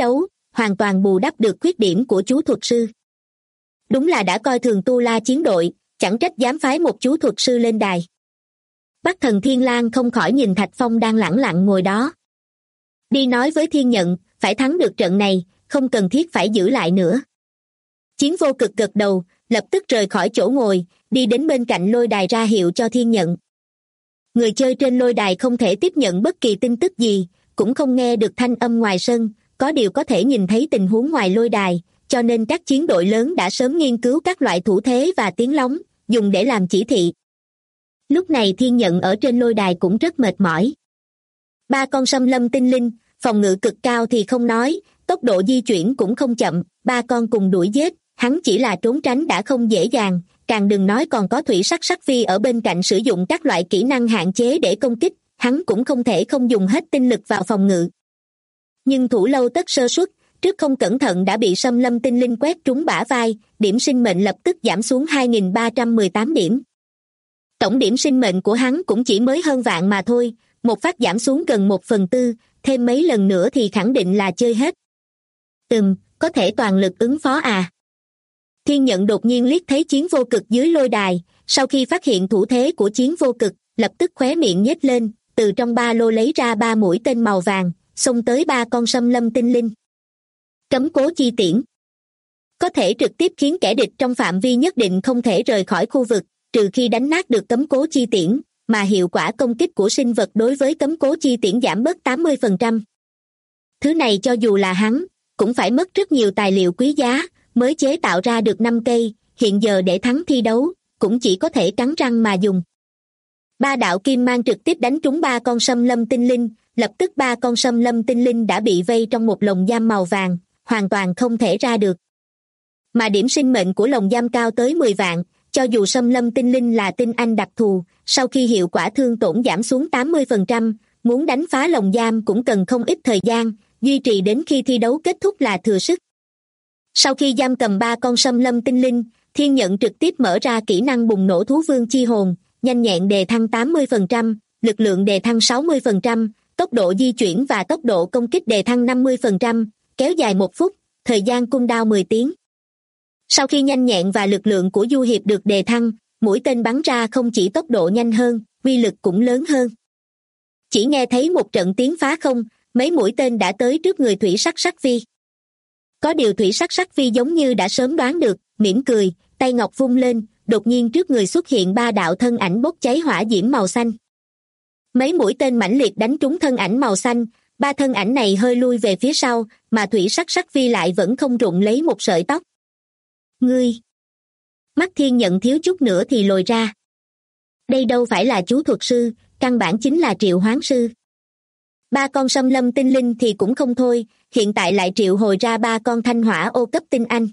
hoàn toàn bù đắp được khuyết điểm của chú thuật sư. Đúng là đã coi thường Tu La chiến đội, chẳng trách dám phái một chú thuật sư lên đài. Bắc Thần Thiên Lang không khỏi nhìn Thạch Phong đang lẳng lặng ngồi đó. Đi nói với Thiên Nhận, phải thắng được trận này, không cần thiết phải giữ lại nữa. Chiến Vô Cực gật đầu, lập tức rời khỏi chỗ ngồi, đi đến bên cạnh lôi đài ra hiệu cho Thiên Nhận. Người chơi trên lôi đài không thể tiếp nhận bất kỳ tin tức gì, cũng không nghe được thanh âm ngoài sân, có điều có thể nhìn thấy tình huống ngoài lôi đài, cho nên các chiến đội lớn đã sớm nghiên cứu các loại thủ thế và tiếng lóng, dùng để làm chỉ thị. Lúc này Thiên Nhận ở trên lôi đài cũng rất mệt mỏi. 3 con xâm lâm tinh linh, phòng ngự cực cao thì không nói, tốc độ di chuyển cũng không chậm, 3 con cùng đuổi giết, hắn chỉ là trốn tránh đã không dễ dàng, càng đừng nói còn có thủy sắc sắc phi ở bên cạnh sử dụng các loại kỹ năng hạn chế để công kích, hắn cũng không thể không dùng hết tinh lực vào phòng ngự. Nhưng thủ lâu tất sơ suất, trước không cẩn thận đã bị xâm lâm tinh linh quét trúng bả vai, điểm sinh mệnh lập tức giảm xuống 2.318 điểm. Tổng điểm sinh mệnh của hắn cũng chỉ mới hơn vạn mà thôi, một phát giảm xuống gần 1/4, thêm mấy lần nữa thì khẳng định là chơi hết. Có thể toàn lực ứng phó à? Thiên Nhận đột nhiên liếc thấy Chiến Vô Cực dưới lôi đài, sau khi phát hiện thủ thế của Chiến Vô Cực, lập tức khóe miệng nhếch lên, từ trong ba lô lấy ra 3 mũi tên màu vàng, xông tới 3 con xâm lâm tinh linh. Cấm cố chi tiễn. Có thể trực tiếp khiến kẻ địch trong phạm vi nhất định không thể rời khỏi khu vực, trừ khi đánh nát được cấm cố chi tiễn, mà hiệu quả công kích của sinh vật đối với cấm cố chi tiễn giảm bớt 80%. Thứ này cho dù là hắn, cũng phải mất rất nhiều tài liệu quý giá, mới chế tạo ra được 5 cây, hiện giờ để thắng thi đấu, cũng chỉ có thể cắn răng mà dùng. 3 đạo kim mang trực tiếp đánh trúng 3 con xâm lâm tinh linh, lập tức 3 con xâm lâm tinh linh đã bị vây trong một lồng giam màu vàng, hoàn toàn không thể ra được. Mà điểm sinh mệnh của lồng giam cao tới 10 vạn, cho dù xâm lâm tinh linh là tinh anh đặc thù, sau khi hiệu quả thương tổn giảm xuống 80%, muốn đánh phá lồng giam cũng cần không ít thời gian, duy trì đến khi thi đấu kết thúc là thừa sức. Sau khi giam cầm 3 con xâm lâm tinh linh, Thiên Nhận trực tiếp mở ra kỹ năng bùng nổ thú vương chi hồn, nhanh nhẹn đề thăng 80%, lực lượng đề thăng 60%, tốc độ di chuyển và tốc độ công kích đề thăng 50%, kéo dài 1 phút, thời gian cooldown 10 tiếng. Sau khi nhanh nhẹn và lực lượng của du hiệp được đề thăng, mũi tên bắn ra không chỉ tốc độ nhanh hơn, uy lực cũng lớn hơn. Chỉ nghe thấy một trận tiếng phá không, mấy mũi tên đã tới trước người thủy sắc sắc vi. Có điều thủy sắc sắc vi giống như đã sớm đoán được, mỉm cười, tay ngọc vung lên, đột nhiên trước người xuất hiện 3 đạo thân ảnh bốc cháy hỏa diễm màu xanh. Mấy mũi tên mãnh liệt đánh trúng thân ảnh màu xanh, 3 thân ảnh này hơi lui về phía sau, mà thủy sắc sắc vi lại vẫn không rụng lấy một sợi tóc. Ngươi! Mắt Thiên Nhận thiếu chút nữa thì lồi ra. Đây đâu phải là chú thuật sư, căn bản chính là triệu hoán sư. 3 con xâm lâm tinh linh thì cũng không thôi, hiện tại lại triệu hồi ra 3 con thanh hỏa ô cấp tinh anh.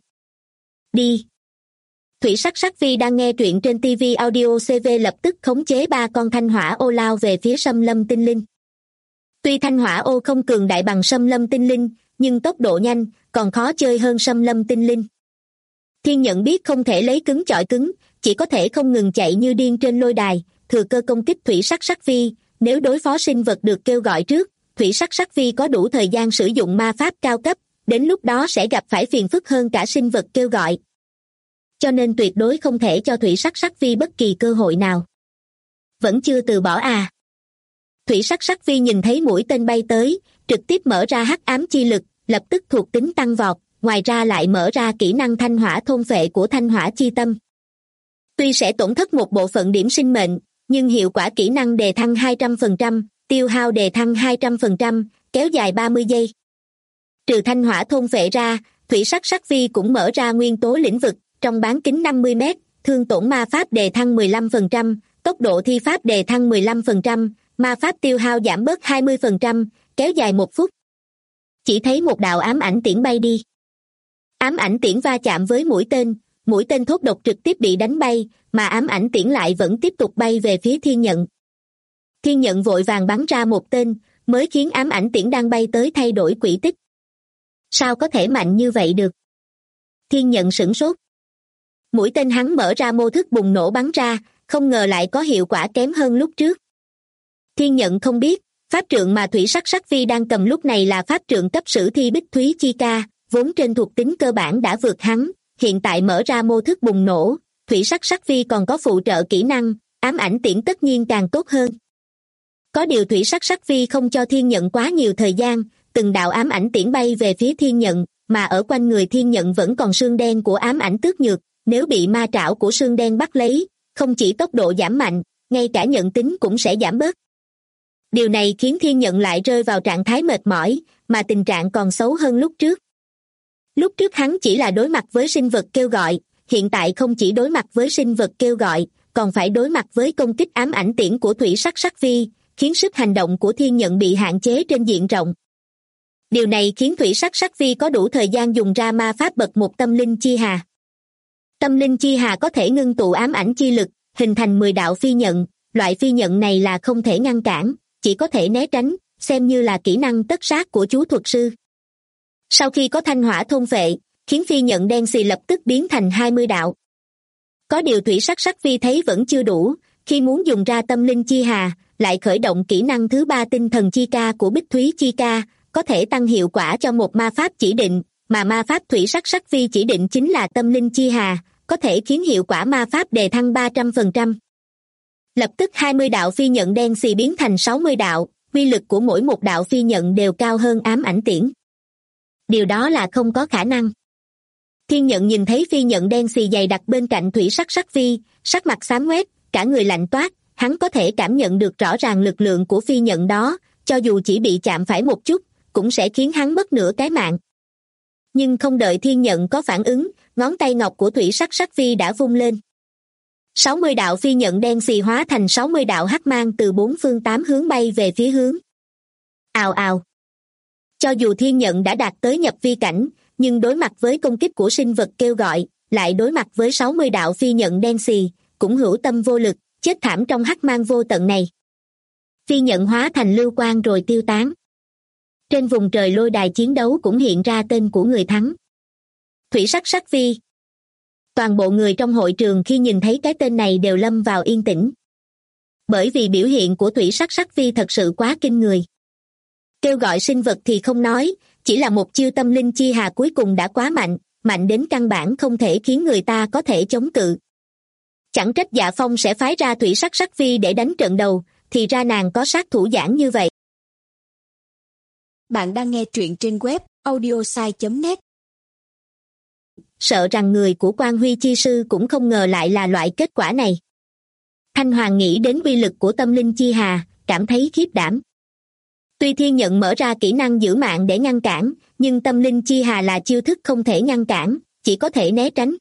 Đi! Thủy sắc sắc vi đang nghe truyện trên TV Audio CV lập tức khống chế 3 con thanh hỏa ô lao về phía xâm lâm tinh linh. Tuy thanh hỏa ô không cường đại bằng xâm lâm tinh linh, nhưng tốc độ nhanh, còn khó chơi hơn xâm lâm tinh linh. Thiên Nhận biết không thể lấy cứng chọi cứng, chỉ có thể không ngừng chạy như điên trên lôi đài, thừa cơ công kích thủy sắc sắc vi. Nếu đối phó sinh vật được kêu gọi trước, thủy sắc sắc vi có đủ thời gian sử dụng ma pháp cao cấp, đến lúc đó sẽ gặp phải phiền phức hơn cả sinh vật kêu gọi. Cho nên tuyệt đối không thể cho thủy sắc sắc vi bất kỳ cơ hội nào. Vẫn chưa từ bỏ à? Thủy sắc sắc vi nhìn thấy mũi tên bay tới, trực tiếp mở ra hắc ám chi lực, lập tức thuộc tính tăng vọt, ngoài ra lại mở ra kỹ năng thanh hỏa thôn phệ của thanh hỏa chi tâm. Tuy sẽ tổn thất một bộ phận điểm sinh mệnh, nhưng hiệu quả kỹ năng đề thăng 200%, tiêu hao đề thăng 200%, kéo dài 30 giây. Trừ thanh hỏa thôn phệ ra, thủy sắc sắc vi cũng mở ra nguyên tố lĩnh vực, trong bán kính 50 m, thương tổn ma pháp đề thăng 15%, tốc độ thi pháp đề thăng 15%, ma pháp tiêu hao giảm bớt 20%, kéo dài 1 phút. Chỉ thấy một đạo ám ảnh tiễn bay đi. Ám ảnh tiễn va chạm với mũi tên thốt độc trực tiếp bị đánh bay, mà ám ảnh tiễn lại vẫn tiếp tục bay về phía Thiên Nhận. Thiên Nhận vội vàng bắn ra một tên, mới khiến ám ảnh tiễn đang bay tới thay đổi quỹ tích. Sao có thể mạnh như vậy được? Thiên Nhận sửng sốt. Mũi tên hắn mở ra mô thức bùng nổ bắn ra, không ngờ lại có hiệu quả kém hơn lúc trước. Thiên Nhận không biết, Pháp trượng mà thủy sắc sắc vi đang cầm lúc này là pháp trượng cấp sử thi Bích Thúy Chi Ca, vốn trên thuộc tính cơ bản đã vượt hắn, hiện tại mở ra mô thức bùng nổ, thủy sắc sắc vi còn có phụ trợ kỹ năng, ám ảnh tiễn tất nhiên càng tốt hơn. Có điều thủy sắc sắc vi không cho thiên nhận quá nhiều thời gian, từng đạo ám ảnh tiễn bay về phía thiên nhận, mà ở quanh người thiên nhận vẫn còn xương đen của ám ảnh tước nhược, nếu bị ma trảo của xương đen bắt lấy, không chỉ tốc độ giảm mạnh, ngay cả nhận tính cũng sẽ giảm bớt. Điều này khiến thiên nhận lại rơi vào trạng thái mệt mỏi, mà tình trạng còn xấu hơn lúc trước. Lúc trước hắn chỉ là đối mặt với sinh vật kêu gọi, hiện tại không chỉ đối mặt với sinh vật kêu gọi, còn phải đối mặt với công kích ám ảnh tiễn của thủy sắc sắc vi, khiến sức hành động của thiên nhận bị hạn chế trên diện rộng. Điều này khiến thủy sắc sắc vi có đủ thời gian dùng ra ma pháp bậc một tâm linh chi hà. Tâm linh chi hà có thể ngưng tụ ám ảnh chi lực, hình thành 10 đạo phi nhận, loại phi nhận này là không thể ngăn cản, chỉ có thể né tránh, xem như là kỹ năng tất sát của chú thuật sư. Sau khi có thanh hỏa thôn phệ, khiến phi nhận đen xì lập tức biến thành 20 đạo. Có điều thủy sắc sắc vi thấy vẫn chưa đủ, khi muốn dùng ra tâm linh chi hà, lại khởi động kỹ năng thứ 3 tinh thần chi ca của Bích Thúy Chi Ca, có thể tăng hiệu quả cho một ma pháp chỉ định, mà ma pháp thủy sắc sắc vi chỉ định chính là tâm linh chi hà, có thể khiến hiệu quả ma pháp đề thăng 300%. Lập tức 20 đạo phi nhận đen xì biến thành 60 đạo, uy lực của mỗi một đạo phi nhận đều cao hơn ám ảnh tiễn. Điều đó là không có khả năng. Thiên nhận nhìn thấy phi nhận đen xì dày đặc bên cạnh thủy sắc sắc vi, sắc mặt xám ngoét, cả người lạnh toát, hắn có thể cảm nhận được rõ ràng lực lượng của phi nhận đó, cho dù chỉ bị chạm phải một chút, cũng sẽ khiến hắn mất nửa cái mạng. Nhưng không đợi thiên nhận có phản ứng, ngón tay ngọc của thủy sắc sắc vi đã vung lên. 60 đạo phi nhận đen xì hóa thành 60 đạo hắc mang từ 4 phương 8 hướng bay về phía hướng. Ào ào. Cho dù thiên nhận đã đạt tới nhập vi cảnh, nhưng đối mặt với công kích của sinh vật kêu gọi, lại đối mặt với 60 đạo phi nhận đen xì, cũng hữu tâm vô lực, chết thảm trong hắc mang vô tận này. Phi nhận hóa thành lưu quang rồi tiêu tán. Trên vùng trời lôi đài chiến đấu cũng hiện ra tên của người thắng. Thủy sắc sắc vi. Toàn bộ người trong hội trường khi nhìn thấy cái tên này đều lâm vào yên tĩnh. Bởi vì biểu hiện của thủy sắc sắc vi thật sự quá kinh người. Kêu gọi sinh vật thì không nói, chỉ là một chiêu tâm linh chi hà cuối cùng đã quá mạnh, mạnh đến căn bản không thể khiến người ta có thể chống cự. Chẳng trách Dạ Phong sẽ phái ra thủy sắc sắc vi để đánh trận đầu, thì ra nàng có sát thủ giảng như vậy. Bạn đang nghe truyện trên web audiosai.net. Sợ rằng người của Quan Huy Chi Sư cũng không ngờ lại là loại kết quả này. Thanh Hoàng nghĩ đến uy lực của tâm linh chi hà, cảm thấy khiếp đảm. Tuy thiên nhận mở ra kỹ năng giữ mạng để ngăn cản, nhưng tâm linh chi hà là chiêu thức không thể ngăn cản, chỉ có thể né tránh.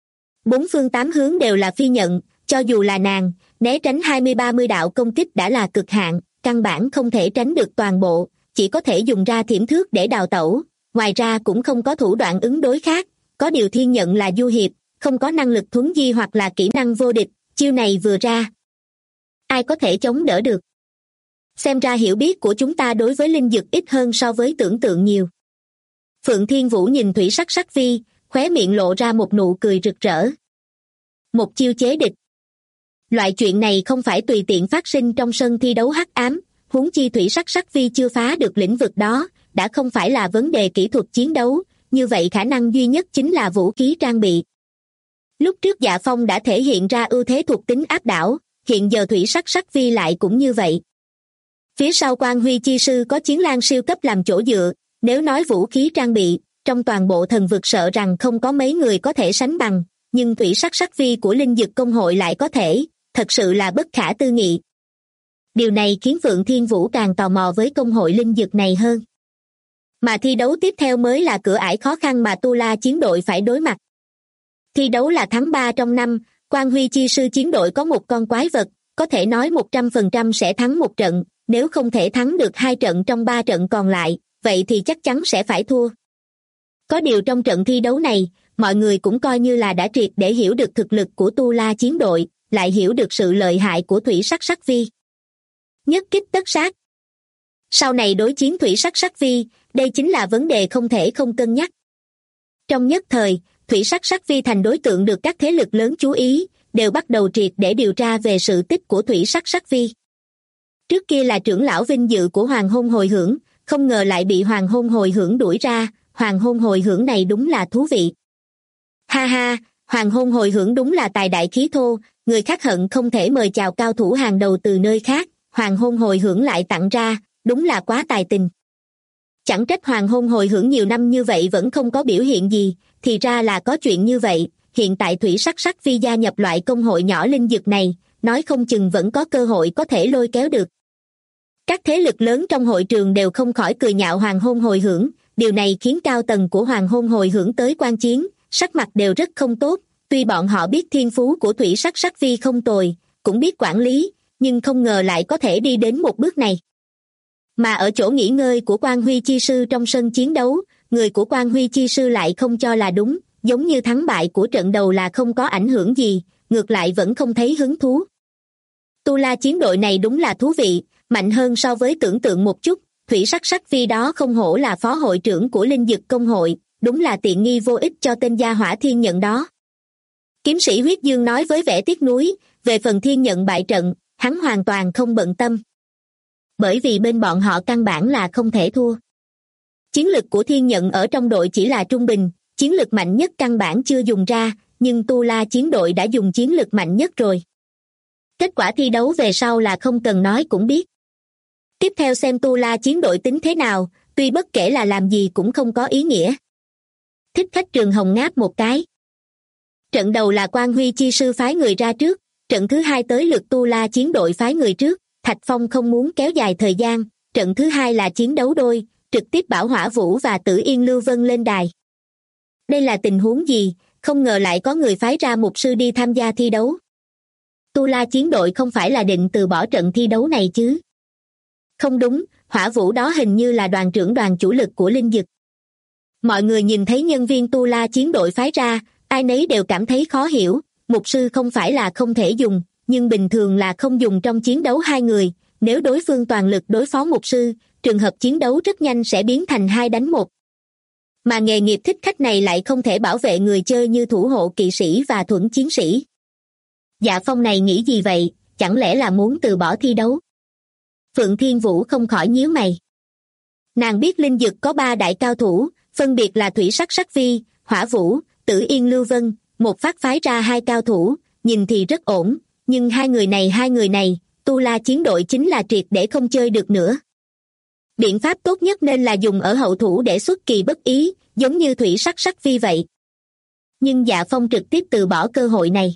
4 phương 8 hướng đều là phi nhận, cho dù là nàng, né tránh 20-30 đạo công kích đã là cực hạn, căn bản không thể tránh được toàn bộ, chỉ có thể dùng ra thiểm thước để đào tẩu, ngoài ra cũng không có thủ đoạn ứng đối khác. Có điều thiên nhận là du hiệp, không có năng lực thuấn di hoặc là kỹ năng vô địch, chiêu này vừa ra, ai có thể chống đỡ được. Xem ra hiểu biết của chúng ta đối với linh dược ít hơn so với tưởng tượng nhiều. Phượng Thiên Vũ nhìn thủy sắc sắc vi, khóe miệng lộ ra một nụ cười rực rỡ. Một chiêu chế địch. Loại chuyện này không phải tùy tiện phát sinh trong sân thi đấu hắc ám, huống chi thủy sắc sắc vi chưa phá được lĩnh vực đó, đã không phải là vấn đề kỹ thuật chiến đấu, như vậy khả năng duy nhất chính là vũ khí trang bị. Lúc trước Dạ Phong đã thể hiện ra ưu thế thuộc tính áp đảo, hiện giờ thủy sắc sắc vi lại cũng như vậy. Phía sau Quan Huy Chi Sư có chiến lang siêu cấp làm chỗ dựa, nếu nói vũ khí trang bị, trong toàn bộ thần vực sợ rằng không có mấy người có thể sánh bằng, nhưng thủy sắc sắc vi của linh dược công hội lại có thể, thật sự là bất khả tư nghị. Điều này khiến Phượng Thiên Vũ càng tò mò với công hội linh dược này hơn. Mà thi đấu tiếp theo mới là cửa ải khó khăn mà Tu La chiến đội phải đối mặt. Thi đấu là tháng 3 trong năm, Quan Huy Chi Sư chiến đội có một con quái vật, có thể nói 100% sẽ thắng một trận, nếu không thể thắng được 2 trận trong 3 trận còn lại, vậy thì chắc chắn sẽ phải thua. Có điều trong trận thi đấu này, mọi người cũng coi như là đã triệt để hiểu được thực lực của Tu La chiến đội, lại hiểu được sự lợi hại của thủy sắc sắc vi. Nhất kích tất sát. Sau này đối chiến thủy sắc sắc vi, đây chính là vấn đề không thể không cân nhắc. Trong nhất thời, thủy sắc sắc vi thành đối tượng được các thế lực lớn chú ý, đều bắt đầu triệt để điều tra về sự tích của thủy sắc sắc vi. Trước kia là trưởng lão vinh dự của Hoàng Hôn Hồi Hưởng, không ngờ lại bị Hoàng Hôn Hồi Hưởng đuổi ra. Hoàng Hôn Hồi Hưởng này đúng là thú vị. Ha ha, Hoàng Hôn Hồi Hưởng đúng là tài đại khí thô, người khác hận không thể mời chào cao thủ hàng đầu từ nơi khác, Hoàng Hôn Hồi Hưởng lại tặng ra, đúng là quá tài tình. Chẳng trách Hoàng Hôn Hồi Hưởng nhiều năm như vậy vẫn không có biểu hiện gì, thì ra là có chuyện như vậy. Hiện tại Thủy Sắc Sắc Phi gia nhập loại công hội nhỏ linh dược này, nói không chừng vẫn có cơ hội có thể lôi kéo được. Các thế lực lớn trong hội trường đều không khỏi cười nhạo Hoàng Hôn Hồi Hưởng, điều này khiến cao tầng của Hoàng Hôn Hồi Hưởng tới quan chiến, sắc mặt đều rất không tốt. Tuy bọn họ biết thiên phú của Thủy Sắc Sắc Phi không tồi, cũng biết quản lý, nhưng không ngờ lại có thể đi đến một bước này. Mà ở chỗ nghỉ ngơi của Quan Huy Chi Sư trong sân chiến đấu, người của Quan Huy Chi Sư lại không cho là đúng, giống như thắng bại của trận đầu là không có ảnh hưởng gì, ngược lại vẫn không thấy hứng thú. Tu La chiến đội này đúng là thú vị, mạnh hơn so với tưởng tượng một chút. Thủy Sắc Sắc Phi đó không hổ là phó hội trưởng của Linh Dực Công hội, đúng là tiện nghi vô ích cho tên gia hỏa Thiên Nhận đó. Kiếm sĩ Huyết Dương nói với vẻ tiếc nuối, về phần Thiên Nhận bại trận, hắn hoàn toàn không bận tâm. Bởi vì bên bọn họ căn bản là không thể thua. Chiến lực của Thiên Nhận ở trong đội chỉ là trung bình, chiến lực mạnh nhất căn bản chưa dùng ra, nhưng Tu La chiến đội đã dùng chiến lực mạnh nhất rồi. Kết quả thi đấu về sau là không cần nói cũng biết. Tiếp theo xem Tu La chiến đội tính thế nào, tuy bất kể là làm gì cũng không có ý nghĩa. Thích Khách Trường Hồng ngáp một cái. Trận đầu là Quan Huy Chi Sư phái người ra trước, trận thứ hai tới lượt Tu La chiến đội phái người trước, Thạch Phong không muốn kéo dài thời gian, trận thứ hai là chiến đấu đôi, trực tiếp bảo Hỏa Vũ và Tử Yên Lưu Vân lên đài. Đây là tình huống gì, không ngờ lại có người phái ra mục sư đi tham gia thi đấu. Tu La chiến đội không phải là định từ bỏ trận thi đấu này chứ? Không đúng, Hỏa Vũ đó hình như là đoàn trưởng đoàn chủ lực của Linh Dực. Mọi người nhìn thấy nhân viên Tu La chiến đội phái ra, ai nấy đều cảm thấy khó hiểu, mục sư không phải là không thể dùng, nhưng bình thường là không dùng trong chiến đấu hai người, nếu đối phương toàn lực đối phó mục sư, trường hợp chiến đấu rất nhanh sẽ biến thành 2 đánh 1. Mà nghề nghiệp thích khách này lại không thể bảo vệ người chơi như thủ hộ kỵ sĩ và thuẫn chiến sĩ. Dạ Phong này nghĩ gì vậy, chẳng lẽ là muốn từ bỏ thi đấu? Phượng Thiên Vũ không khỏi nhíu mày. Nàng biết Linh Dực có 3 đại cao thủ, phân biệt là Thủy Sắc Sắc Phi, Hỏa Vũ, Tử Yên Lưu Vân, một phát phái ra 2 cao thủ, nhìn thì rất ổn, nhưng hai người này, Tu La chiến đội chính là triệt để không chơi được nữa. Biện pháp tốt nhất nên là dùng ở hậu thủ để xuất kỳ bất ý, giống như Thủy Sắc Sắc Phi vậy. Nhưng Dạ Phong trực tiếp từ bỏ cơ hội này.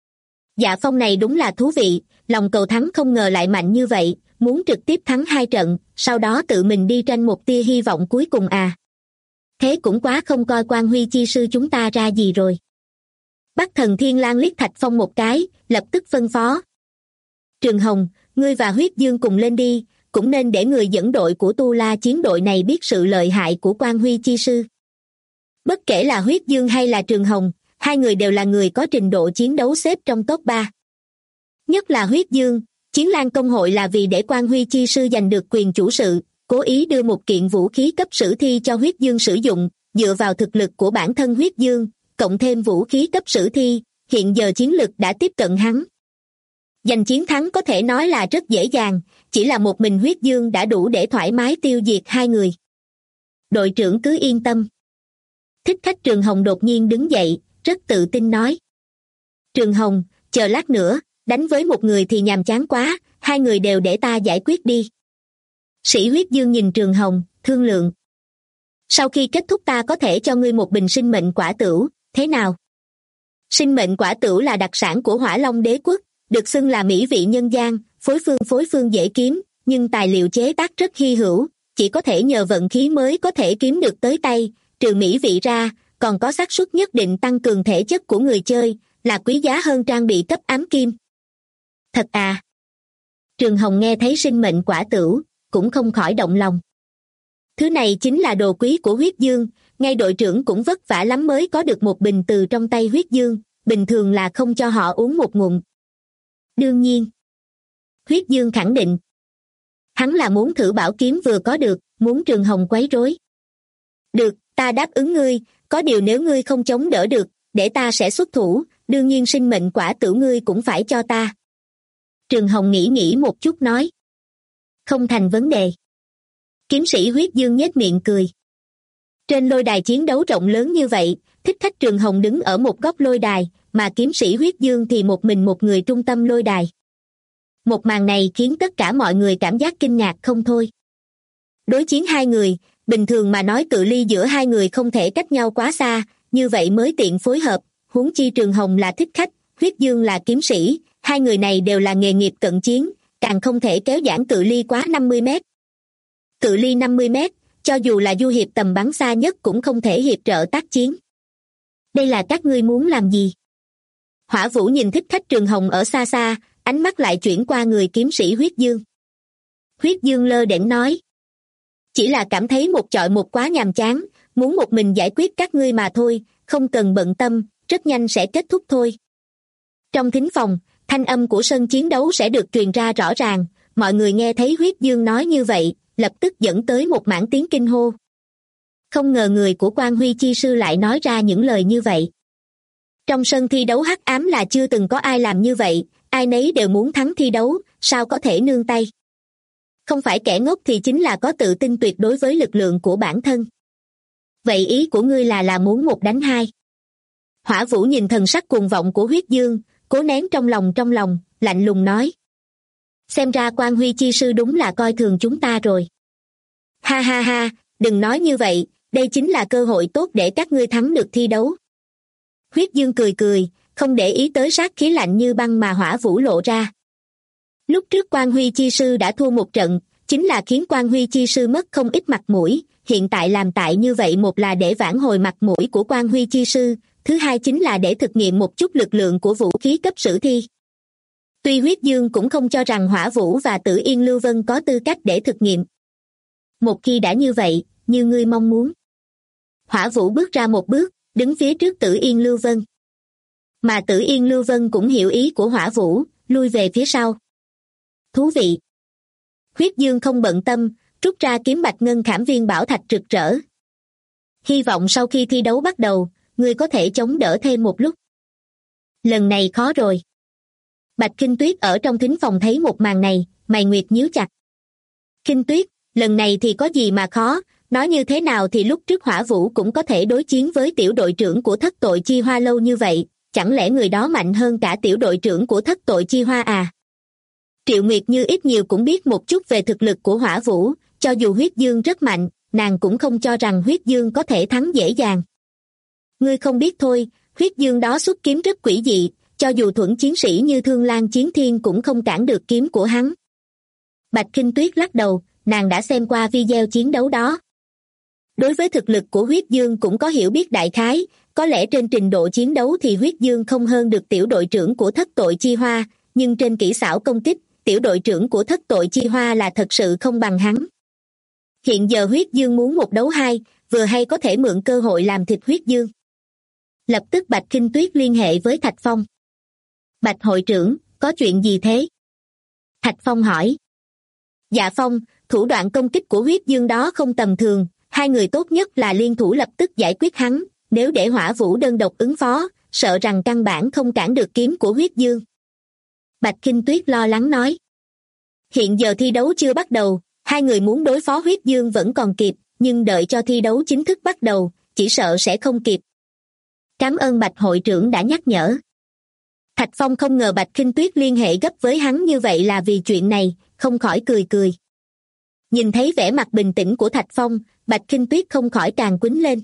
Dạ Phong này đúng là thú vị, lòng cầu thắng không ngờ lại mạnh như vậy, muốn trực tiếp thắng 2 trận, sau đó tự mình đi tranh một tia hy vọng cuối cùng à. Thế cũng quá không coi Quan Huy Chi Sư chúng ta ra gì rồi. Bắc Thần Thiên Lang liếc Thạch Phong một cái, lập tức phân phó. Trường Hồng, ngươi và Huyết Dương cùng lên đi, cũng nên để người dẫn đội của Tu La chiến đội này biết sự lợi hại của Quan Huy Chi Sư. Bất kể là Huyết Dương hay là Trường Hồng, hai người đều là người có trình độ chiến đấu xếp trong top 3. Nhất là Huyết Dương, Chiến Lang công hội là vì để Quan Huy Chi Sư giành được quyền chủ sự, cố ý đưa một kiện vũ khí cấp sử thi cho Huyết Dương sử dụng, dựa vào thực lực của bản thân Huyết Dương, cộng thêm vũ khí cấp sử thi, hiện giờ chiến lực đã tiếp cận hắn. Giành chiến thắng có thể nói là rất dễ dàng, chỉ là một mình Huyết Dương đã đủ để thoải mái tiêu diệt hai người. Đội trưởng cứ yên tâm. Thích Khách Trường Hồng đột nhiên đứng dậy, rất tự tin nói. Trường Hồng, chờ lát nữa, đánh với một người thì nhàm chán quá, 2 người đều để ta giải quyết đi. Sĩ Huyết Dương nhìn Trường Hồng, thương lượng. Sau khi kết thúc ta có thể cho ngươi một bình sinh mệnh quả tửu, thế nào? Sinh mệnh quả tửu là đặc sản của Hỏa Long Đế quốc, được xưng là mỹ vị nhân gian, phối phương dễ kiếm, nhưng tài liệu chế tác rất hy hữu, chỉ có thể nhờ vận khí mới có thể kiếm được tới tay, trừ mỹ vị ra, còn có xác suất nhất định tăng cường thể chất của người chơi, là quý giá hơn trang bị cấp ám kim. Thật à? Trường Hồng nghe thấy sinh mệnh quả tửu, cũng không khỏi động lòng. Thứ này chính là đồ quý của Huyết Dương, ngay đội trưởng cũng vất vả lắm mới có được một bình từ trong tay Huyết Dương, bình thường là không cho họ uống một ngụm. Đương nhiên. Huyết Dương khẳng định. Hắn là muốn thử bảo kiếm vừa có được, muốn Trường Hồng quấy rối. Được, ta đáp ứng ngươi, có điều nếu ngươi không chống đỡ được, để ta sẽ xuất thủ, đương nhiên sinh mệnh quả tửu ngươi cũng phải cho ta. Trường Hồng nghĩ một chút nói. Không thành vấn đề. Kiếm sĩ huyết dương nhếch miệng cười. Trên lôi đài chiến đấu rộng lớn như vậy, Thích Khách Trường Hồng đứng ở một góc lôi đài, mà kiếm sĩ huyết dương thì một mình một người trung tâm lôi đài. Một màn này khiến tất cả mọi người cảm giác kinh ngạc không thôi. Đối chiến hai người, bình thường mà nói cự ly giữa hai người không thể cách nhau quá xa, như vậy mới tiện phối hợp, huống chi Trường Hồng là thích khách, huyết dương là kiếm sĩ, hai người này đều là nghề nghiệp cận chiến, càng không thể kéo giãn cự ly quá 50 mét. Cự ly 50 mét, cho dù là du hiệp tầm bắn xa nhất cũng không thể hiệp trợ tác chiến. Đây là các ngươi muốn làm gì? Hỏa Vũ nhìn thích khách Trường Hồng ở xa xa, ánh mắt lại chuyển qua người kiếm sĩ huyết dương. Huyết dương lơ đễnh nói. Chỉ là cảm thấy một chọi một quá nhàm chán, muốn một mình giải quyết các ngươi mà thôi, không cần bận tâm, rất nhanh sẽ kết thúc thôi. Trong thính phòng, thanh âm của sân chiến đấu sẽ được truyền ra rõ ràng, mọi người nghe thấy huyết dương nói như vậy, lập tức dẫn tới một mảng tiếng kinh hô. Không ngờ người của Quan Huy Chi Sư lại nói ra những lời như vậy. Trong sân thi đấu hắc ám là chưa từng có ai làm như vậy, ai nấy đều muốn thắng thi đấu, sao có thể nương tay. Không phải kẻ ngốc thì chính là có tự tin tuyệt đối với lực lượng của bản thân. Vậy ý của ngươi là muốn một đánh hai. Hỏa Vũ nhìn thần sắc cuồng vọng của huyết dương, cố nén trong lòng, lạnh lùng nói. Xem ra Quan Huy Chi Sư đúng là coi thường chúng ta rồi. Ha ha ha, đừng nói như vậy, đây chính là cơ hội tốt để các ngươi thắng được thi đấu. Huyết dương cười, không để ý tới sát khí lạnh như băng mà Hỏa Vũ lộ ra. Lúc trước Quan Huy Chi Sư đã thua một trận, chính là khiến Quan Huy Chi Sư mất không ít mặt mũi, hiện tại làm tại như vậy một là để vãn hồi mặt mũi của Quan Huy Chi Sư, thứ hai chính là để thực nghiệm một chút lực lượng của vũ khí cấp sử thi. Tuy huyết dương cũng không cho rằng Hỏa Vũ và Tử Yên Lưu Vân có tư cách để thực nghiệm. Một khi đã như vậy, như ngươi mong muốn. Hỏa Vũ bước ra một bước, đứng phía trước Tử Yên Lưu Vân. Mà Tử Yên Lưu Vân cũng hiểu ý của Hỏa Vũ, lui về phía sau. Thú vị. Huyết dương không bận tâm, rút ra kiếm bạch ngân khảm viên bảo thạch rực rỡ. Hy vọng sau khi thi đấu bắt đầu, ngươi có thể chống đỡ thêm một lúc. Lần này khó rồi. Bạch Khinh Tuyết ở trong thính phòng thấy một màn này, mày nguyệt nhíu chặt. Khinh Tuyết, lần này thì có gì mà khó, nói như thế nào thì lúc trước Hỏa Vũ cũng có thể đối chiến với tiểu đội trưởng của Thất Tội Chi Hoa lâu như vậy, chẳng lẽ người đó mạnh hơn cả tiểu đội trưởng của Thất Tội Chi Hoa à? Triệu Nguyệt Như ít nhiều cũng biết một chút về thực lực của Hỏa Vũ, cho dù huyết dương rất mạnh, nàng cũng không cho rằng huyết dương có thể thắng dễ dàng. Ngươi không biết thôi, huyết dương đó xuất kiếm rất quỷ dị, cho dù thuẫn chiến sĩ như Thương Lan Chiến Thiên cũng không cản được kiếm của hắn. Bạch Khinh Tuyết lắc đầu, nàng đã xem qua video chiến đấu đó. Đối với thực lực của huyết dương cũng có hiểu biết đại khái, có lẽ trên trình độ chiến đấu thì huyết dương không hơn được tiểu đội trưởng của Thất Tội Chi Hoa, nhưng trên kỹ xảo công kích, tiểu đội trưởng của Thất Tội Chi Hoa là thật sự không bằng hắn. Hiện giờ huyết dương muốn một đấu hai, vừa hay có thể mượn cơ hội làm thịt huyết dương. Lập tức Bạch Khinh Tuyết liên hệ với Thạch Phong. Bạch hội trưởng, có chuyện gì thế? Thạch Phong hỏi. Dạ Phong, thủ đoạn công kích của huyết dương đó không tầm thường, hai người tốt nhất là liên thủ lập tức giải quyết hắn, nếu để Hỏa Vũ đơn độc ứng phó, sợ rằng căn bản không cản được kiếm của huyết dương. Bạch Khinh Tuyết lo lắng nói. Hiện giờ thi đấu chưa bắt đầu, hai người muốn đối phó huyết dương vẫn còn kịp, nhưng đợi cho thi đấu chính thức bắt đầu, chỉ sợ sẽ không kịp. Cảm ơn Bạch hội trưởng đã nhắc nhở. Thạch Phong không ngờ Bạch Khinh Tuyết liên hệ gấp với hắn như vậy là vì chuyện này, không khỏi cười. Nhìn thấy vẻ mặt bình tĩnh của Thạch Phong, Bạch Khinh Tuyết không khỏi càng quýnh lên.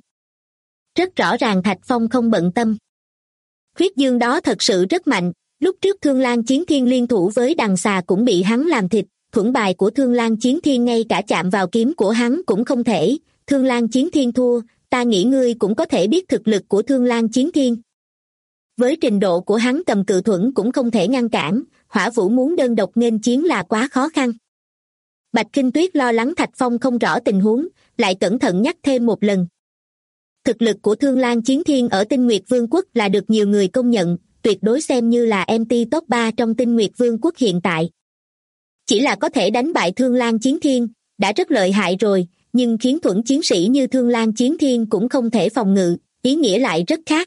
Rất rõ ràng Thạch Phong không bận tâm. Huyết dương đó thật sự rất mạnh, lúc trước Thương Lan Chiến Thiên liên thủ với đằng xà cũng bị hắn làm thịt, thuẫn bài của Thương Lan Chiến Thiên ngay cả chạm vào kiếm của hắn cũng không thể, Thương Lan Chiến Thiên thua, ta nghĩ ngươi cũng có thể biết thực lực của Thương Lan Chiến Thiên. Với trình độ của hắn cầm cự thuẫn cũng không thể ngăn cản, Hỏa Vũ muốn đơn độc nghênh chiến là quá khó khăn. Bạch Khinh Tuyết lo lắng Thạch Phong không rõ tình huống, lại cẩn thận nhắc thêm một lần. Thực lực của Thương Lan Chiến Thiên ở Tinh Nguyệt Vương quốc là được nhiều người công nhận, tuyệt đối xem như là MT top 3 trong Tinh Nguyệt Vương quốc hiện tại. Chỉ là có thể đánh bại Thương Lan Chiến Thiên, đã rất lợi hại rồi, nhưng khiến thuẫn chiến sĩ như Thương Lan Chiến Thiên cũng không thể phòng ngự, ý nghĩa lại rất khác.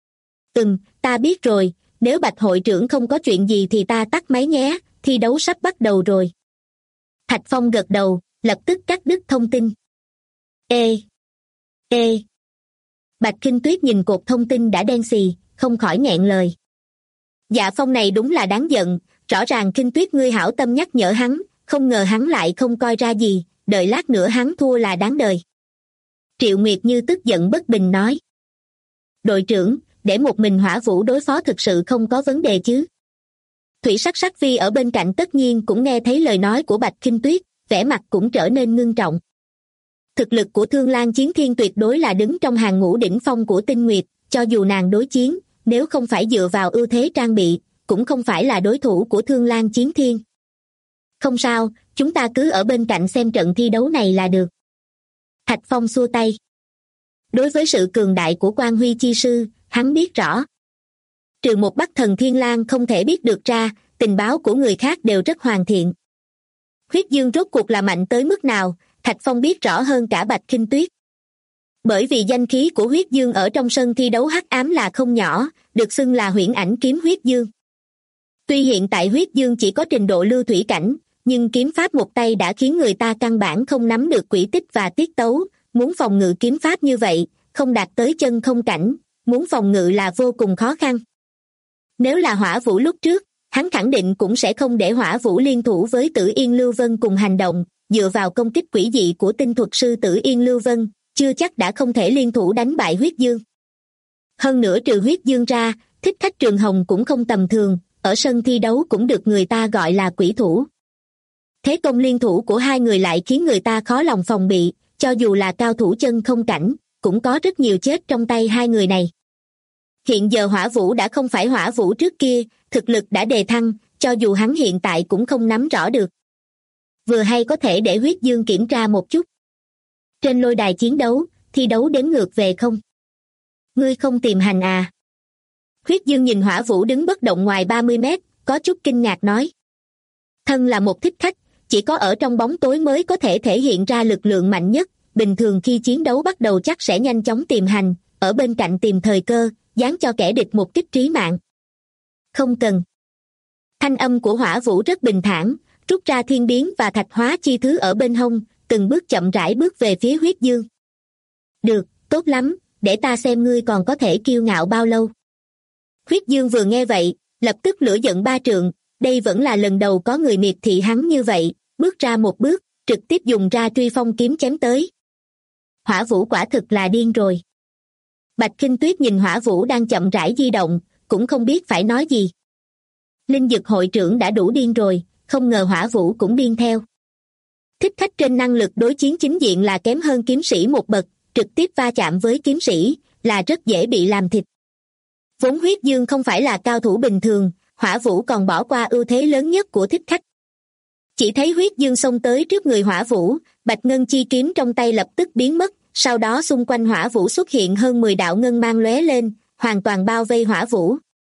Ta biết rồi, nếu Bạch hội trưởng không có chuyện gì thì ta tắt máy nhé, thi đấu sắp bắt đầu rồi. Thạch Phong gật đầu, lập tức cắt đứt thông tin. Ê! Ê! Bạch Kinh Tuyết nhìn cột thông tin đã đen xì, không khỏi nghẹn lời. Dạ Phong này đúng là đáng giận, rõ ràng Kinh Tuyết ngươi hảo tâm nhắc nhở hắn, không ngờ hắn lại không coi ra gì, đợi lát nữa hắn thua là đáng đời. Triệu Nguyệt Như tức giận bất bình nói. Đội trưởng, để một mình Hỏa Vũ đối phó thực sự không có vấn đề chứ? Thủy Sắc Sắc Phi ở bên cạnh tất nhiên cũng nghe thấy lời nói của Bạch Kinh Tuyết, vẻ mặt cũng trở nên ngưng trọng. Thực lực của Thương Lan Chiến Thiên tuyệt đối là đứng trong hàng ngũ đỉnh phong của Tinh Nguyệt, cho dù nàng đối chiến, nếu không phải dựa vào ưu thế trang bị, cũng không phải là đối thủ của Thương Lan Chiến Thiên. Không sao, chúng ta cứ ở bên cạnh xem trận thi đấu này là được. Thạch Phong xua tay. Đối với sự cường đại của Quan Huy Chi Sư, hắn biết rõ. Trừ một Bắc Thần Thiên Lang không thể biết được ra, tình báo của người khác đều rất hoàn thiện. Huyết Dương rốt cuộc là mạnh tới mức nào, Thạch Phong biết rõ hơn cả Bạch Kinh Tuyết. Bởi vì danh khí của Huyết Dương ở trong sân thi đấu hắc ám là không nhỏ, được xưng là huyễn ảnh kiếm Huyết Dương. Tuy hiện tại Huyết Dương chỉ có trình độ lưu thủy cảnh, nhưng kiếm pháp một tay đã khiến người ta căn bản không nắm được quỹ tích và tiết tấu, muốn phòng ngự kiếm pháp như vậy, không đạt tới chân không cảnh, muốn phòng ngự là vô cùng khó khăn. Nếu là Hỏa Vũ lúc trước, hắn khẳng định cũng sẽ không để Hỏa Vũ liên thủ với Tử Yên Lưu Vân cùng hành động, dựa vào công kích quỷ dị của tinh thuật sư Tử Yên Lưu Vân, chưa chắc đã không thể liên thủ đánh bại Huyết Dương. Hơn nữa trừ Huyết Dương ra, Thích Khách Trường Hồng cũng không tầm thường, ở sân thi đấu cũng được người ta gọi là quỷ thủ. Thế công liên thủ của hai người lại khiến người ta khó lòng phòng bị, cho dù là cao thủ chân không cảnh, cũng có rất nhiều chết trong tay hai người này. Hiện giờ Hỏa Vũ đã không phải Hỏa Vũ trước kia, thực lực đã đề thăng, cho dù hắn hiện tại cũng không nắm rõ được. Vừa hay có thể để Huyết Dương kiểm tra một chút. Trên lôi đài chiến đấu, thi đấu đếm ngược về không? Ngươi không tìm hành à? Huyết Dương nhìn Hỏa Vũ đứng bất động ngoài 30 mét, có chút kinh ngạc nói. Thân là một thích khách, chỉ có ở trong bóng tối mới có thể thể hiện ra lực lượng mạnh nhất, bình thường khi chiến đấu bắt đầu chắc sẽ nhanh chóng tìm hành, ở bên cạnh tìm thời cơ, giáng cho kẻ địch một kích trí mạng. Không cần. Thanh âm của Hỏa Vũ rất bình thản, rút ra thiên biến và thạch hóa chi thứ ở bên hông, từng bước chậm rãi bước về phía Huyết Dương. Được, tốt lắm, để ta xem ngươi còn có thể kiêu ngạo bao lâu. Huyết Dương vừa nghe vậy, lập tức lửa giận ba trượng, đây vẫn là lần đầu có người miệt thị hắn như vậy, bước ra một bước, trực tiếp dùng ra truy phong kiếm chém tới. Hỏa Vũ quả thực là điên rồi. Bạch Kinh Tuyết nhìn Hỏa Vũ đang chậm rãi di động, cũng không biết phải nói gì. Linh Dực hội trưởng đã đủ điên rồi, không ngờ Hỏa Vũ cũng điên theo. Thích khách trên năng lực đối chiến chính diện là kém hơn kiếm sĩ một bậc, trực tiếp va chạm với kiếm sĩ là rất dễ bị làm thịt. Vốn Huyết Dương không phải là cao thủ bình thường, Hỏa Vũ còn bỏ qua ưu thế lớn nhất của thích khách. Chỉ thấy Huyết Dương xông tới trước người Hỏa Vũ, Bạch Ngân chi kiếm trong tay lập tức biến mất, sau đó xung quanh Hỏa Vũ xuất hiện hơn 10 đạo ngân mang lóe lên, hoàn toàn bao vây Hỏa Vũ.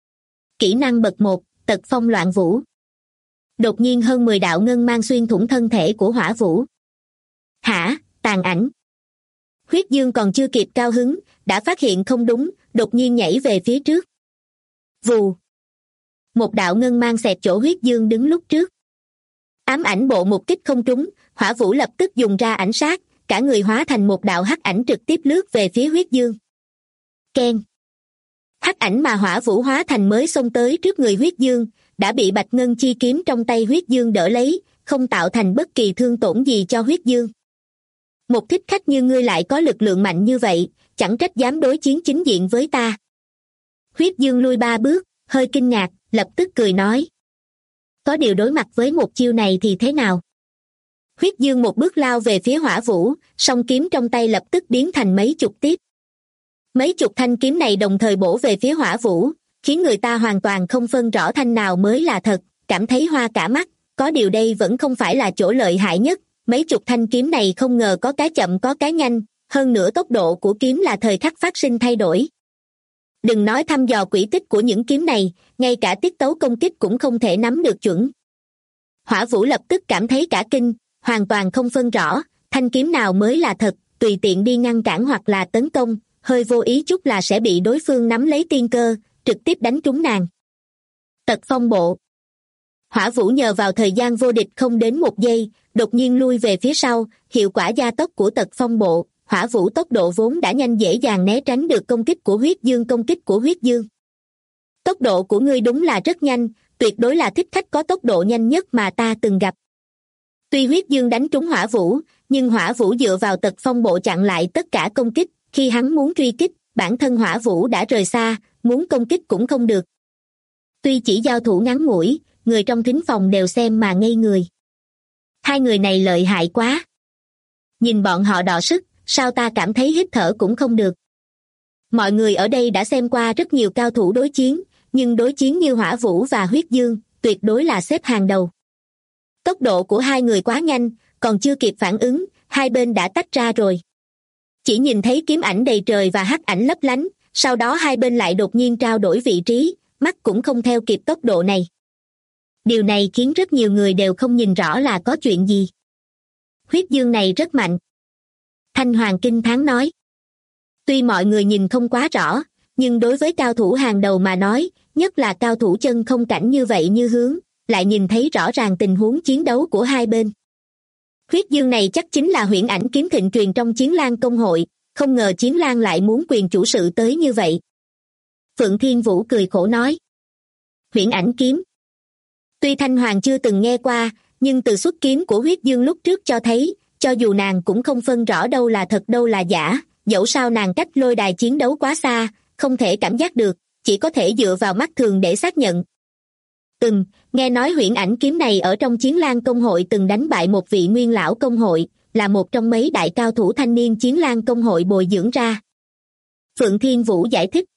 Kỹ năng bậc 1, Tật Phong Loạn Vũ. Đột nhiên hơn 10 đạo ngân mang xuyên thủng thân thể của Hỏa Vũ. Hả, tàn ảnh. Huyết Dương còn chưa kịp cao hứng, đã phát hiện không đúng, đột nhiên nhảy về phía trước. Vù. Một đạo ngân mang xẹt chỗ Huyết Dương đứng lúc trước. Ám ảnh bộ một kích không trúng, Hỏa Vũ lập tức dùng ra ảnh sát, cả người hóa thành một đạo hắc ảnh trực tiếp lướt về phía Huyết Dương. Keng. Hắc ảnh mà Hỏa Vũ hóa thành mới xông tới trước người Huyết Dương, đã bị Bạch Ngân chi kiếm trong tay Huyết Dương đỡ lấy, không tạo thành bất kỳ thương tổn gì cho Huyết Dương. Một thích khách như ngươi lại có lực lượng mạnh như vậy, chẳng trách dám đối chiến chính diện với ta. Huyết Dương lui 3 bước, hơi kinh ngạc, lập tức cười nói. Có điều đối mặt với một chiêu này thì thế nào? Huyết Dương một bước lao về phía Hỏa Vũ, song kiếm trong tay lập tức biến thành mấy chục tiếp. Mấy chục thanh kiếm này đồng thời bổ về phía Hỏa Vũ, khiến người ta hoàn toàn không phân rõ thanh nào mới là thật, cảm thấy hoa cả mắt, có điều đây vẫn không phải là chỗ lợi hại nhất, mấy chục thanh kiếm này không ngờ có cái chậm có cái nhanh, hơn nữa tốc độ của kiếm là thời khắc phát sinh thay đổi. Đừng nói thăm dò quỹ tích của những kiếm này, ngay cả tiết tấu công kích cũng không thể nắm được chuẩn. Hỏa Vũ lập tức cảm thấy cả kinh, hoàn toàn không phân rõ, thanh kiếm nào mới là thật, tùy tiện đi ngăn cản hoặc là tấn công, hơi vô ý chút là sẽ bị đối phương nắm lấy tiên cơ, trực tiếp đánh trúng nàng. Tật phong bộ. Hỏa vũ nhờ vào thời gian vô địch không đến một giây, đột nhiên lui về phía sau, hiệu quả gia tốc của tật phong bộ, hỏa vũ tốc độ vốn đã nhanh dễ dàng né tránh được công kích của huyết dương. Công kích của huyết dương: tốc độ của ngươi đúng là rất nhanh, tuyệt đối là thích khách có tốc độ nhanh nhất mà ta từng gặp. Tuy huyết dương đánh trúng hỏa vũ, nhưng hỏa vũ dựa vào tật phong bộ chặn lại tất cả công kích, khi hắn muốn truy kích, bản thân hỏa vũ đã rời xa, muốn công kích cũng không được. Tuy chỉ giao thủ ngắn ngủi, người trong thính phòng đều xem mà ngây người. Hai người này lợi hại quá. Nhìn bọn họ đọ sức, sao ta cảm thấy hít thở cũng không được. Mọi người ở đây đã xem qua rất nhiều cao thủ đối chiến, nhưng đối chiến như hỏa vũ và huyết dương, tuyệt đối là xếp hàng đầu. Tốc độ của hai người quá nhanh, còn chưa kịp phản ứng, hai bên đã tách ra rồi. Chỉ nhìn thấy kiếm ảnh đầy trời và hắc ảnh lấp lánh, sau đó hai bên lại đột nhiên trao đổi vị trí, mắt cũng không theo kịp tốc độ này. Điều này khiến rất nhiều người đều không nhìn rõ là có chuyện gì. Huyết dương này rất mạnh. Thanh Hoàng kinh thán nói. Tuy mọi người nhìn không quá rõ, nhưng đối với cao thủ hàng đầu mà nói, nhất là cao thủ chân không cảnh như vậy như Hướng, lại nhìn thấy rõ ràng tình huống chiến đấu của hai bên. Huyết dương này chắc chính là huyễn ảnh kiếm thịnh truyền trong Chiến Lan công hội, không ngờ Chiến Lan lại muốn quyền chủ sự tới như vậy. Phượng Thiên Vũ cười khổ nói. Huyễn ảnh kiếm. Tuy Thanh Hoàng chưa từng nghe qua, nhưng từ xuất kiếm của huyết dương lúc trước cho thấy, cho dù nàng cũng không phân rõ đâu là thật đâu là giả, dẫu sao nàng cách lôi đài chiến đấu quá xa, không thể cảm giác được, chỉ có thể dựa vào mắt thường để xác nhận. Nghe nói huyễn ảnh kiếm này ở trong Chiến Lan công hội từng đánh bại một vị nguyên lão công hội, là một trong mấy đại cao thủ thanh niên Chiến Lan công hội bồi dưỡng ra. Phượng Thiên Vũ giải thích.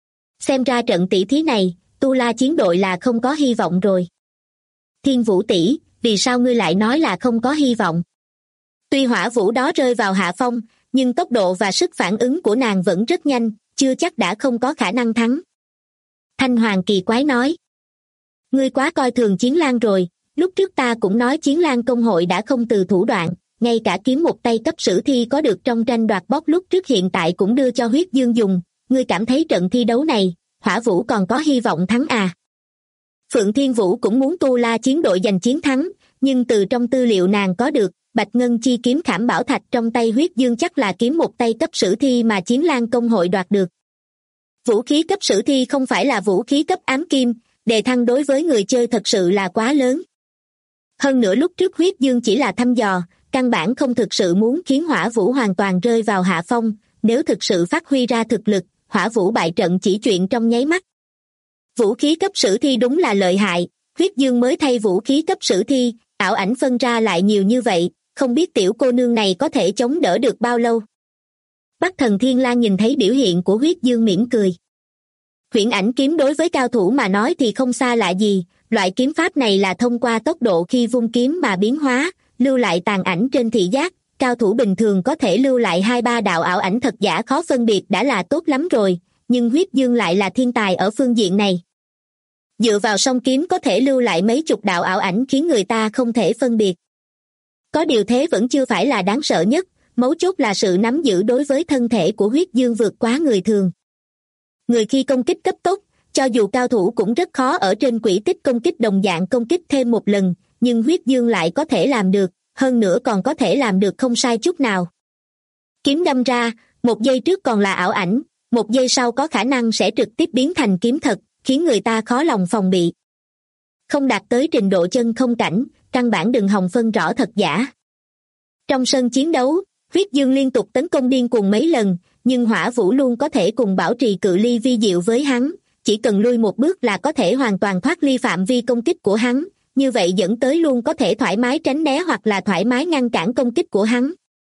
Xem ra trận tỷ thí này, Tu La chiến đội là không có hy vọng rồi. Thiên Vũ tỷ, vì sao ngươi lại nói là không có hy vọng? Tuy hỏa vũ đó rơi vào hạ phong, nhưng tốc độ và sức phản ứng của nàng vẫn rất nhanh, chưa chắc đã không có khả năng thắng. Thanh Hoàng kỳ quái nói. Ngươi quá coi thường Chiến Lan rồi, lúc trước ta cũng nói Chiến Lan công hội đã không từ thủ đoạn, ngay cả kiếm một tay cấp sử thi có được trong tranh đoạt bóc lúc trước hiện tại cũng đưa cho huyết dương dùng, ngươi cảm thấy trận thi đấu này, hỏa vũ còn có hy vọng thắng à? Phượng Thiên Vũ cũng muốn Tu La chiến đội giành chiến thắng, nhưng từ trong tư liệu nàng có được, Bạch Ngân chi kiếm Khảm Bảo Thạch trong tay huyết dương chắc là kiếm một tay cấp sử thi mà Chiến Lan công hội đoạt được. Vũ khí cấp sử thi không phải là vũ khí cấp ám kim, đề thăng đối với người chơi thật sự là quá lớn. Hơn nữa lúc trước huyết dương chỉ là thăm dò, căn bản không thực sự muốn khiến hỏa vũ hoàn toàn rơi vào hạ phong, nếu thực sự phát huy ra thực lực, hỏa vũ bại trận chỉ chuyện trong nháy mắt. Vũ khí cấp sử thi đúng là lợi hại, huyết dương mới thay vũ khí cấp sử thi, ảo ảnh phân ra lại nhiều như vậy, không biết tiểu cô nương này có thể chống đỡ được bao lâu. Bắc Thần Thiên Lang nhìn thấy biểu hiện của huyết dương mỉm cười. Huyễn ảnh kiếm đối với cao thủ mà nói thì không xa lạ gì, loại kiếm pháp này là thông qua tốc độ khi vung kiếm mà biến hóa, lưu lại tàn ảnh trên thị giác, cao thủ bình thường có thể lưu lại 2-3 đạo ảo ảnh thật giả khó phân biệt đã là tốt lắm rồi, nhưng huyết dương lại là thiên tài ở phương diện này. Dựa vào song kiếm có thể lưu lại mấy chục đạo ảo ảnh khiến người ta không thể phân biệt. Có điều thế vẫn chưa phải là đáng sợ nhất, mấu chốt là sự nắm giữ đối với thân thể của huyết dương vượt quá người thường. Người khi công kích cấp tốc, cho dù cao thủ cũng rất khó ở trên quỹ tích công kích đồng dạng công kích thêm một lần, nhưng huyết dương lại có thể làm được, hơn nữa còn có thể làm được không sai chút nào. Kiếm đâm ra, một giây trước còn là ảo ảnh, một giây sau có khả năng sẽ trực tiếp biến thành kiếm thật, khiến người ta khó lòng phòng bị. Không đạt tới trình độ chân không cảnh, căn bản đừng hòng phân rõ thật giả. Trong sân chiến đấu, huyết dương liên tục tấn công điên cuồng mấy lần, nhưng hỏa vũ luôn có thể cùng bảo trì cự ly vi diệu với hắn, chỉ cần lui một bước là có thể hoàn toàn thoát ly phạm vi công kích của hắn, như vậy dẫn tới luôn có thể thoải mái tránh né hoặc là thoải mái ngăn cản công kích của hắn.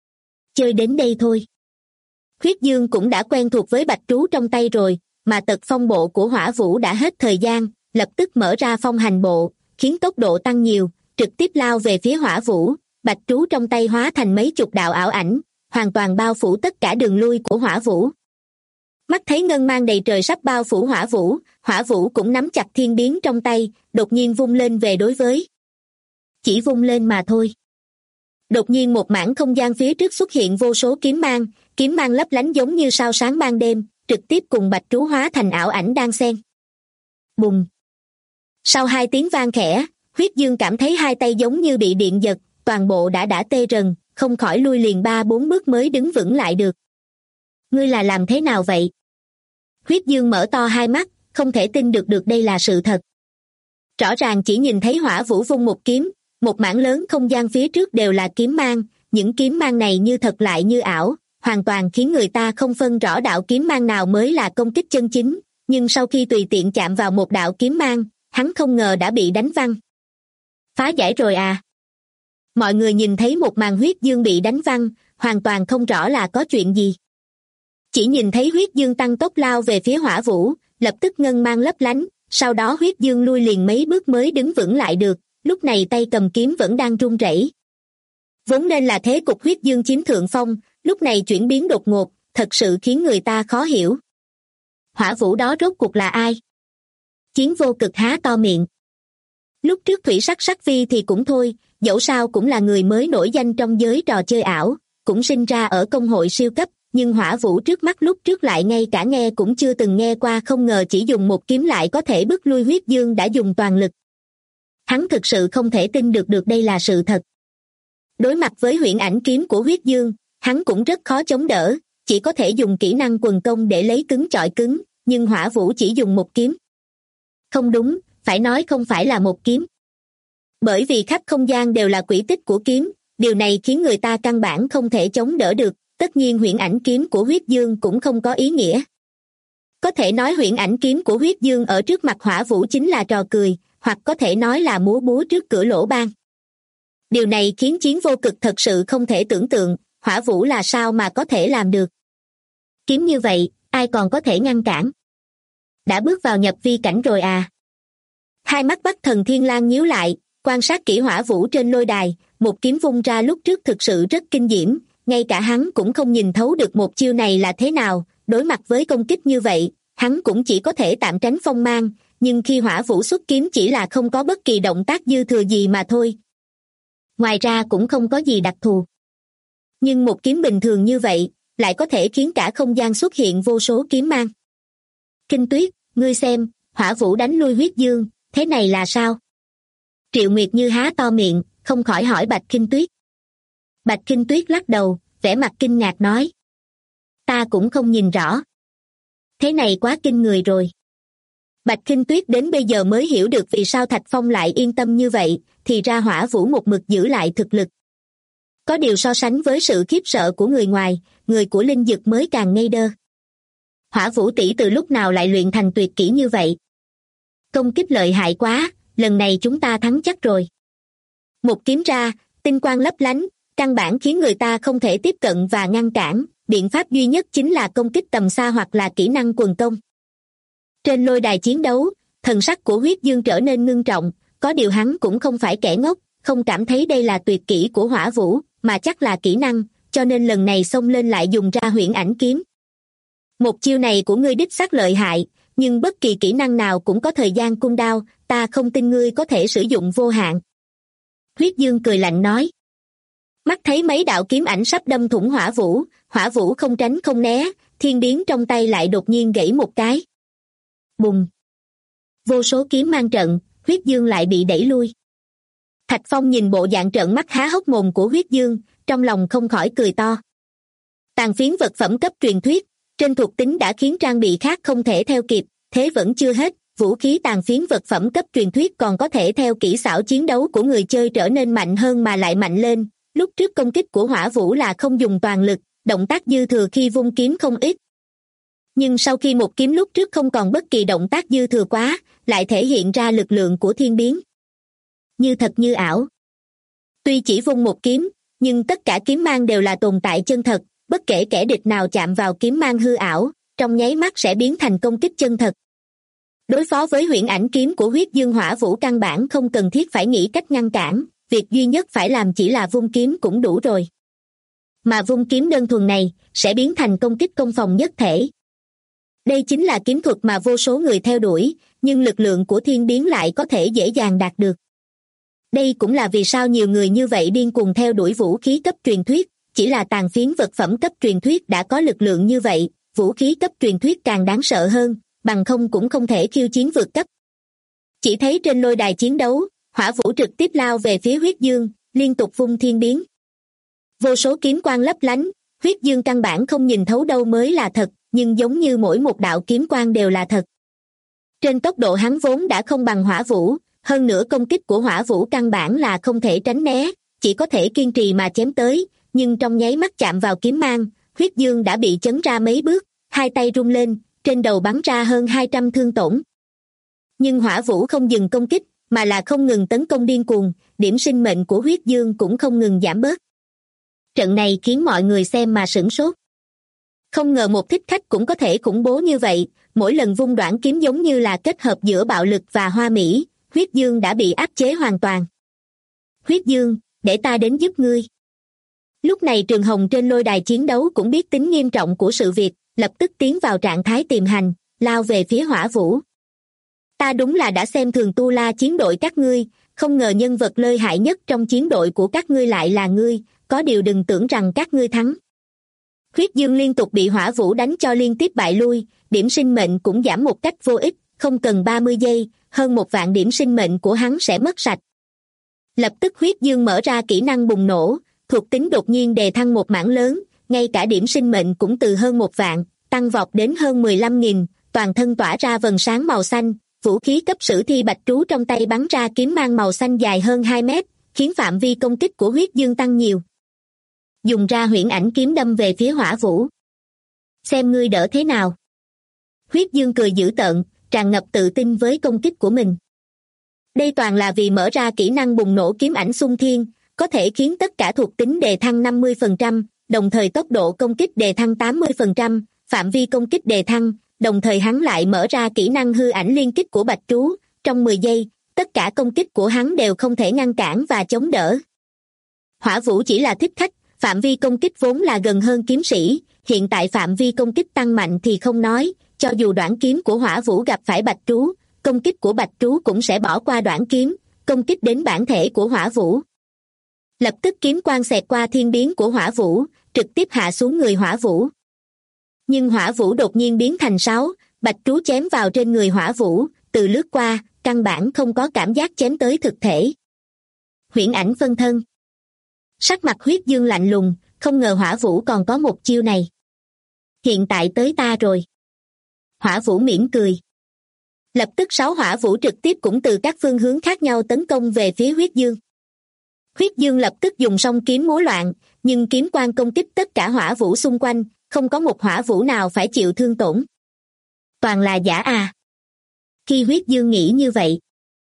Chơi đến đây thôi. Huyết dương cũng đã quen thuộc với bạch trú trong tay rồi, mà tật phong bộ của hỏa vũ đã hết thời gian, lập tức mở ra phong hành bộ, khiến tốc độ tăng nhiều, trực tiếp lao về phía hỏa vũ, bạch trú trong tay hóa thành mấy chục đạo ảo ảnh, hoàn toàn bao phủ tất cả đường lui của hỏa vũ. Mắt thấy ngân mang đầy trời sắp bao phủ hỏa vũ cũng nắm chặt thiên biến trong tay, đột nhiên vung lên về đối với. Chỉ vung lên mà thôi. Đột nhiên một mảng không gian phía trước xuất hiện vô số kiếm mang lấp lánh giống như sao sáng ban đêm, trực tiếp cùng bạch trú hóa thành ảo ảnh đan xen. Bùng! Sau 2 tiếng vang khẽ, Huyết Dương cảm thấy hai tay giống như bị điện giật, toàn bộ đã tê rần, không khỏi lui liền 3-4 bước mới đứng vững lại được. Ngươi là làm thế nào vậy? Huyết Dương mở to hai mắt, không thể tin được đây là sự thật. Rõ ràng chỉ nhìn thấy Hỏa Vũ vung một kiếm, một mảng lớn không gian phía trước đều là kiếm mang, những kiếm mang này như thật lại như ảo, hoàn toàn khiến người ta không phân rõ đạo kiếm mang nào mới là công kích chân chính, nhưng sau khi tùy tiện chạm vào một đạo kiếm mang, hắn không ngờ đã bị đánh văng. Phá giải rồi à? Mọi người nhìn thấy một màn Huyết Dương bị đánh văng, hoàn toàn không rõ là có chuyện gì. Chỉ nhìn thấy Huyết Dương tăng tốc lao về phía Hỏa Vũ, lập tức ngân mang lấp lánh, sau đó Huyết Dương lui liền mấy bước mới đứng vững lại được, lúc này tay cầm kiếm vẫn đang run rẩy. Vốn nên là thế cục Huyết Dương chiếm thượng phong, lúc này chuyển biến đột ngột, thật sự khiến người ta khó hiểu. Hỏa Vũ đó rốt cuộc là ai? Chiến Vô Cực há to miệng. Lúc trước Thủy Sắc Sắc Vi thì cũng thôi, dẫu sao cũng là người mới nổi danh trong giới trò chơi ảo, cũng sinh ra ở công hội siêu cấp, nhưng Hỏa Vũ trước mắt lúc trước lại ngay cả nghe cũng chưa từng nghe qua, không ngờ chỉ dùng một kiếm lại có thể bức lui Huyết Dương đã dùng toàn lực. Hắn thực sự không thể tin được đây là sự thật. Đối mặt với huyễn ảnh kiếm của Huyết Dương, hắn cũng rất khó chống đỡ, chỉ có thể dùng kỹ năng quần công để lấy cứng chọi cứng, nhưng Hỏa Vũ chỉ dùng một kiếm. Không đúng, phải nói không phải là một kiếm. Bởi vì khắp không gian đều là quỹ tích của kiếm, điều này khiến người ta căn bản không thể chống đỡ được, tất nhiên huyễn ảnh kiếm của Huyết Dương cũng không có ý nghĩa. Có thể nói huyễn ảnh kiếm của Huyết Dương ở trước mặt Hỏa Vũ chính là trò cười, hoặc có thể nói là múa búa trước cửa lỗ ban. Điều này khiến Chiến Vô Cực thật sự không thể tưởng tượng, Hỏa Vũ là sao mà có thể làm được. Kiếm như vậy, ai còn có thể ngăn cản? Đã bước vào nhập vi cảnh rồi à? Hai mắt Bắc Thần Thiên Lang nhíu lại, quan sát kỹ Hỏa Vũ trên lôi đài, một kiếm vung ra lúc trước thực sự rất kinh diễm, ngay cả hắn cũng không nhìn thấu được một chiêu này là thế nào, đối mặt với công kích như vậy, hắn cũng chỉ có thể tạm tránh phong mang, nhưng khi Hỏa Vũ xuất kiếm chỉ là không có bất kỳ động tác dư thừa gì mà thôi. Ngoài ra cũng không có gì đặc thù. Nhưng một kiếm bình thường như vậy, lại có thể khiến cả không gian xuất hiện vô số kiếm mang. Kinh Tuyết, ngươi xem, Hỏa Vũ đánh lui Huyết Dương, thế này là sao? Triệu Nguyệt Như há to miệng, không khỏi hỏi Bạch Kinh Tuyết. Bạch Kinh Tuyết lắc đầu, vẻ mặt kinh ngạc nói. Ta cũng không nhìn rõ. Thế này quá kinh người rồi. Bạch Kinh Tuyết đến bây giờ mới hiểu được vì sao Thạch Phong lại yên tâm như vậy, thì ra Hỏa Vũ một mực giữ lại thực lực. Có điều so sánh với sự khiếp sợ của người ngoài, người của Linh Dực mới càng ngây đơ. Hỏa Vũ tỷ từ lúc nào lại luyện thành tuyệt kỹ như vậy? Công kích lợi hại quá, lần này chúng ta thắng chắc rồi. Một kiếm ra, tinh quang lấp lánh, căn bản khiến người ta không thể tiếp cận và ngăn cản, biện pháp duy nhất chính là công kích tầm xa hoặc là kỹ năng quần công. Trên lôi đài chiến đấu, thần sắc của Huyết Dương trở nên ngưng trọng, có điều hắn cũng không phải kẻ ngốc, không cảm thấy đây là tuyệt kỹ của Hỏa Vũ, mà chắc là kỹ năng, cho nên lần này xông lên lại dùng ra huyễn ảnh kiếm. Một chiêu này của ngươi đích xác lợi hại, nhưng bất kỳ kỹ năng nào cũng có thời gian cooldown, ta không tin ngươi có thể sử dụng vô hạn. Huyết Dương cười lạnh nói. Mắt thấy mấy đạo kiếm ảnh sắp đâm thủng Hỏa Vũ không tránh không né, thiên biến trong tay lại đột nhiên gãy một cái. Bùng! Vô số kiếm mang trận, Huyết Dương lại bị đẩy lui. Thạch Phong nhìn bộ dạng trợn mắt há hốc mồm của Huyết Dương, trong lòng không khỏi cười to. Tàn phiến vật phẩm cấp truyền thuyết, trên thuộc tính đã khiến trang bị khác không thể theo kịp, thế vẫn chưa hết, vũ khí tàn phiến vật phẩm cấp truyền thuyết còn có thể theo kỹ xảo chiến đấu của người chơi trở nên mạnh hơn mà lại mạnh lên. Lúc trước công kích của Hỏa Vũ là không dùng toàn lực, động tác dư thừa khi vung kiếm không ít. Nhưng sau khi một kiếm lúc trước không còn bất kỳ động tác dư thừa quá, lại thể hiện ra lực lượng của thiên biến. Như thật như ảo. Tuy chỉ vung một kiếm, nhưng tất cả kiếm mang đều là tồn tại chân thật, bất kể kẻ địch nào chạm vào kiếm mang hư ảo, trong nháy mắt sẽ biến thành công kích chân thật. Đối phó với huyễn ảnh kiếm của Huyết Dương, Hỏa Vũ căn bản không cần thiết phải nghĩ cách ngăn cản, việc duy nhất phải làm chỉ là vung kiếm cũng đủ rồi. Mà vung kiếm đơn thuần này, sẽ biến thành công kích công phòng nhất thể. Đây chính là kiếm thuật mà vô số người theo đuổi, nhưng lực lượng của thiên biến lại có thể dễ dàng đạt được. Đây cũng là vì sao nhiều người như vậy điên cuồng theo đuổi vũ khí cấp truyền thuyết, chỉ là tàn phiến vật phẩm cấp truyền thuyết đã có lực lượng như vậy, vũ khí cấp truyền thuyết càng đáng sợ hơn, bằng không cũng không thể khiêu chiến vượt cấp. Chỉ thấy trên lôi đài chiến đấu, Hỏa vũ trực tiếp lao về phía huyết dương, liên tục vung thiên biến. Vô số kiếm quang lấp lánh, huyết dương căn bản không nhìn thấu đâu mới là thật, nhưng giống như mỗi một đạo kiếm quang đều là thật. Trên tốc độ hắn vốn đã không bằng hỏa vũ, hơn nữa công kích của hỏa vũ căn bản là không thể tránh né, chỉ có thể kiên trì mà chém tới, nhưng trong nháy mắt chạm vào kiếm mang, huyết dương đã bị chấn ra mấy bước, hai tay rung lên, trên đầu bắn ra hơn 200 thương tổn. Nhưng hỏa vũ không dừng công kích, mà là không ngừng tấn công điên cuồng, điểm sinh mệnh của huyết dương cũng không ngừng giảm bớt. Trận này khiến mọi người xem mà sửng sốt. Không ngờ một thích khách cũng có thể khủng bố như vậy, mỗi lần vung đoạn kiếm giống như là kết hợp giữa bạo lực và hoa mỹ, huyết dương đã bị áp chế hoàn toàn. Huyết dương, để ta đến giúp ngươi. Lúc này Trường Hồng trên lôi đài chiến đấu cũng biết tính nghiêm trọng của sự việc, lập tức tiến vào trạng thái tìm hành, lao về phía hỏa vũ. Ta đúng là đã xem thường Tu La chiến đội các ngươi, không ngờ nhân vật lợi hại nhất trong chiến đội của các ngươi lại là ngươi, có điều đừng tưởng rằng các ngươi thắng. Huyết dương liên tục bị hỏa vũ đánh cho liên tiếp bại lui, điểm sinh mệnh cũng giảm một cách vô ích, không cần 30 giây, hơn 1.000 điểm sinh mệnh của hắn sẽ mất sạch. Lập tức huyết dương mở ra kỹ năng bùng nổ, thuộc tính đột nhiên đề thăng một mảng lớn, ngay cả điểm sinh mệnh cũng từ hơn 1.000, tăng vọt đến hơn 15.000, toàn thân tỏa ra vầng sáng màu xanh, vũ khí cấp sử thi bạch trú trong tay bắn ra kiếm mang màu xanh dài hơn 2 mét, khiến phạm vi công kích của huyết dương tăng nhiều. Dùng ra huyễn ảnh kiếm đâm về phía hỏa vũ. Xem ngươi đỡ thế nào. Huyết dương cười dữ tợn, tràn ngập tự tin với công kích của mình. Đây toàn là vì mở ra kỹ năng bùng nổ kiếm ảnh xung thiên, có thể khiến tất cả thuộc tính đề thăng 50%, đồng thời tốc độ công kích đề thăng 80%, phạm vi công kích đề thăng, đồng thời hắn lại mở ra kỹ năng hư ảnh liên kích của bạch trú, trong 10 giây, tất cả công kích của hắn đều không thể ngăn cản và chống đỡ. Hỏa vũ chỉ là thích khách, phạm vi công kích vốn là gần hơn kiếm sĩ, hiện tại phạm vi công kích tăng mạnh thì không nói, cho dù đoạn kiếm của hỏa vũ gặp phải bạch trú, công kích của bạch trú cũng sẽ bỏ qua đoạn kiếm, công kích đến bản thể của hỏa vũ. Lập tức kiếm quang xẹt qua thiên biến của hỏa vũ, trực tiếp hạ xuống người hỏa vũ. Nhưng hỏa vũ đột nhiên biến thành 6, bạch trú chém vào trên người hỏa vũ, từ lướt qua, căn bản không có cảm giác chém tới thực thể. Huyễn ảnh phân thân. Sắc mặt huyết dương lạnh lùng, không ngờ hỏa vũ còn có một chiêu này. Hiện tại tới ta rồi. Hỏa vũ mỉm cười. Lập tức 6 hỏa vũ trực tiếp cũng từ các phương hướng khác nhau tấn công về phía huyết dương. Huyết dương lập tức dùng song kiếm múa loạn, nhưng kiếm quang công kích tất cả hỏa vũ xung quanh, không có một hỏa vũ nào phải chịu thương tổn. Toàn là giả à. Khi huyết dương nghĩ như vậy,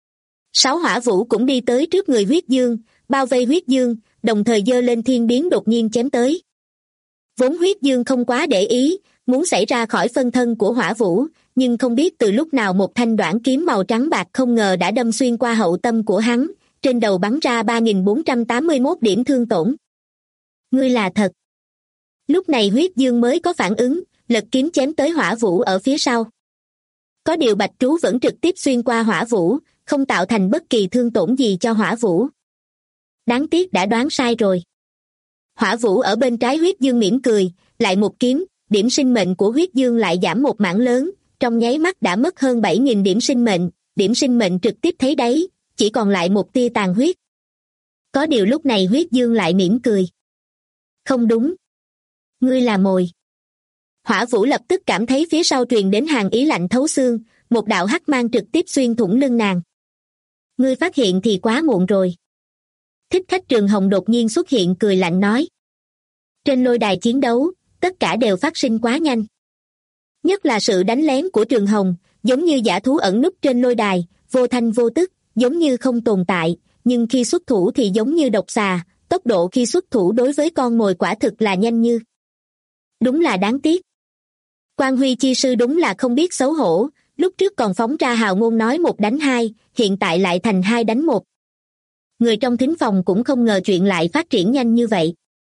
6 hỏa vũ cũng đi tới trước người huyết dương, bao vây huyết dương, đồng thời giơ lên thiên biến đột nhiên chém tới. Vốn huyết dương không quá để ý, muốn xảy ra khỏi phân thân của hỏa vũ, nhưng không biết từ lúc nào một thanh đoạn kiếm màu trắng bạc không ngờ đã đâm xuyên qua hậu tâm của hắn, trên đầu bắn ra 3.481 điểm thương tổn. Ngươi là thật. Lúc này huyết dương mới có phản ứng, lật kiếm chém tới hỏa vũ ở phía sau. Có điều bạch trú vẫn trực tiếp xuyên qua hỏa vũ, không tạo thành bất kỳ thương tổn gì cho hỏa vũ. Đáng tiếc đã đoán sai rồi. Hỏa vũ ở bên trái huyết dương mỉm cười, lại một kiếm, điểm sinh mệnh của huyết dương lại giảm một mảng lớn, trong nháy mắt đã mất hơn 7.000 điểm sinh mệnh trực tiếp thấy đáy, chỉ còn lại một tia tàn huyết. Có điều lúc này huyết dương lại mỉm cười. Không đúng. Ngươi là mồi. Hỏa vũ lập tức cảm thấy phía sau truyền đến hàn ý lạnh thấu xương, một đạo hắc mang trực tiếp xuyên thủng lưng nàng. Ngươi phát hiện thì quá muộn rồi. Thích khách Trường Hồng đột nhiên xuất hiện cười lạnh nói. Trên lôi đài chiến đấu, tất cả đều phát sinh quá nhanh. Nhất là sự đánh lén của Trường Hồng, giống như dã thú ẩn núp trên lôi đài, vô thanh vô tức, giống như không tồn tại, nhưng khi xuất thủ thì giống như độc xà, tốc độ khi xuất thủ đối với con mồi quả thực là nhanh như. Đúng là đáng tiếc. Quan Huy chi sư đúng là không biết xấu hổ, lúc trước còn phóng ra hào ngôn nói 1 đánh 2, hiện tại lại thành 2 đánh 1. Người trong thính phòng cũng không ngờ chuyện lại phát triển nhanh như vậy.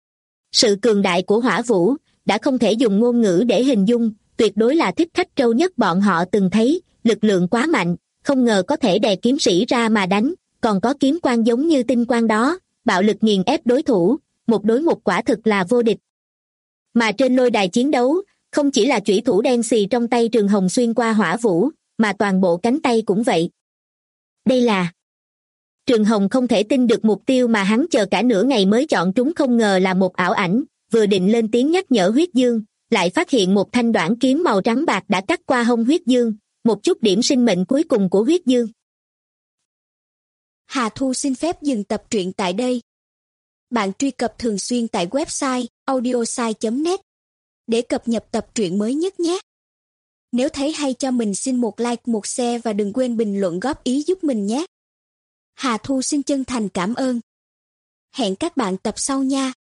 Sự cường đại của hỏa vũ đã không thể dùng ngôn ngữ để hình dung, tuyệt đối là thích khách trâu nhất bọn họ từng thấy, lực lượng quá mạnh, không ngờ có thể đè kiếm sĩ ra mà đánh, còn có kiếm quang giống như tinh quang đó, bạo lực nghiền ép đối thủ, 1 đối 1 quả thực là vô địch. Mà trên lôi đài chiến đấu, không chỉ là chủy thủ đen xì trong tay Trường Hồng xuyên qua hỏa vũ, mà toàn bộ cánh tay cũng vậy. Đây là Trường Hồng không thể tin được mục tiêu mà hắn chờ cả nửa ngày mới chọn trúng không ngờ là một ảo ảnh, vừa định lên tiếng nhắc nhở Huyết Dương, lại phát hiện một thanh đoản kiếm màu trắng bạc đã cắt qua hông Huyết Dương, một chút điểm sinh mệnh cuối cùng của Huyết Dương. Hà Thu xin phép dừng tập truyện tại đây. Bạn truy cập thường xuyên tại website audiosai.net để cập nhật tập truyện mới nhất nhé. Nếu thấy hay cho mình xin một like, một share và đừng quên bình luận góp ý giúp mình nhé. Hà Thu xin chân thành cảm ơn. Hẹn các bạn tập sau nha.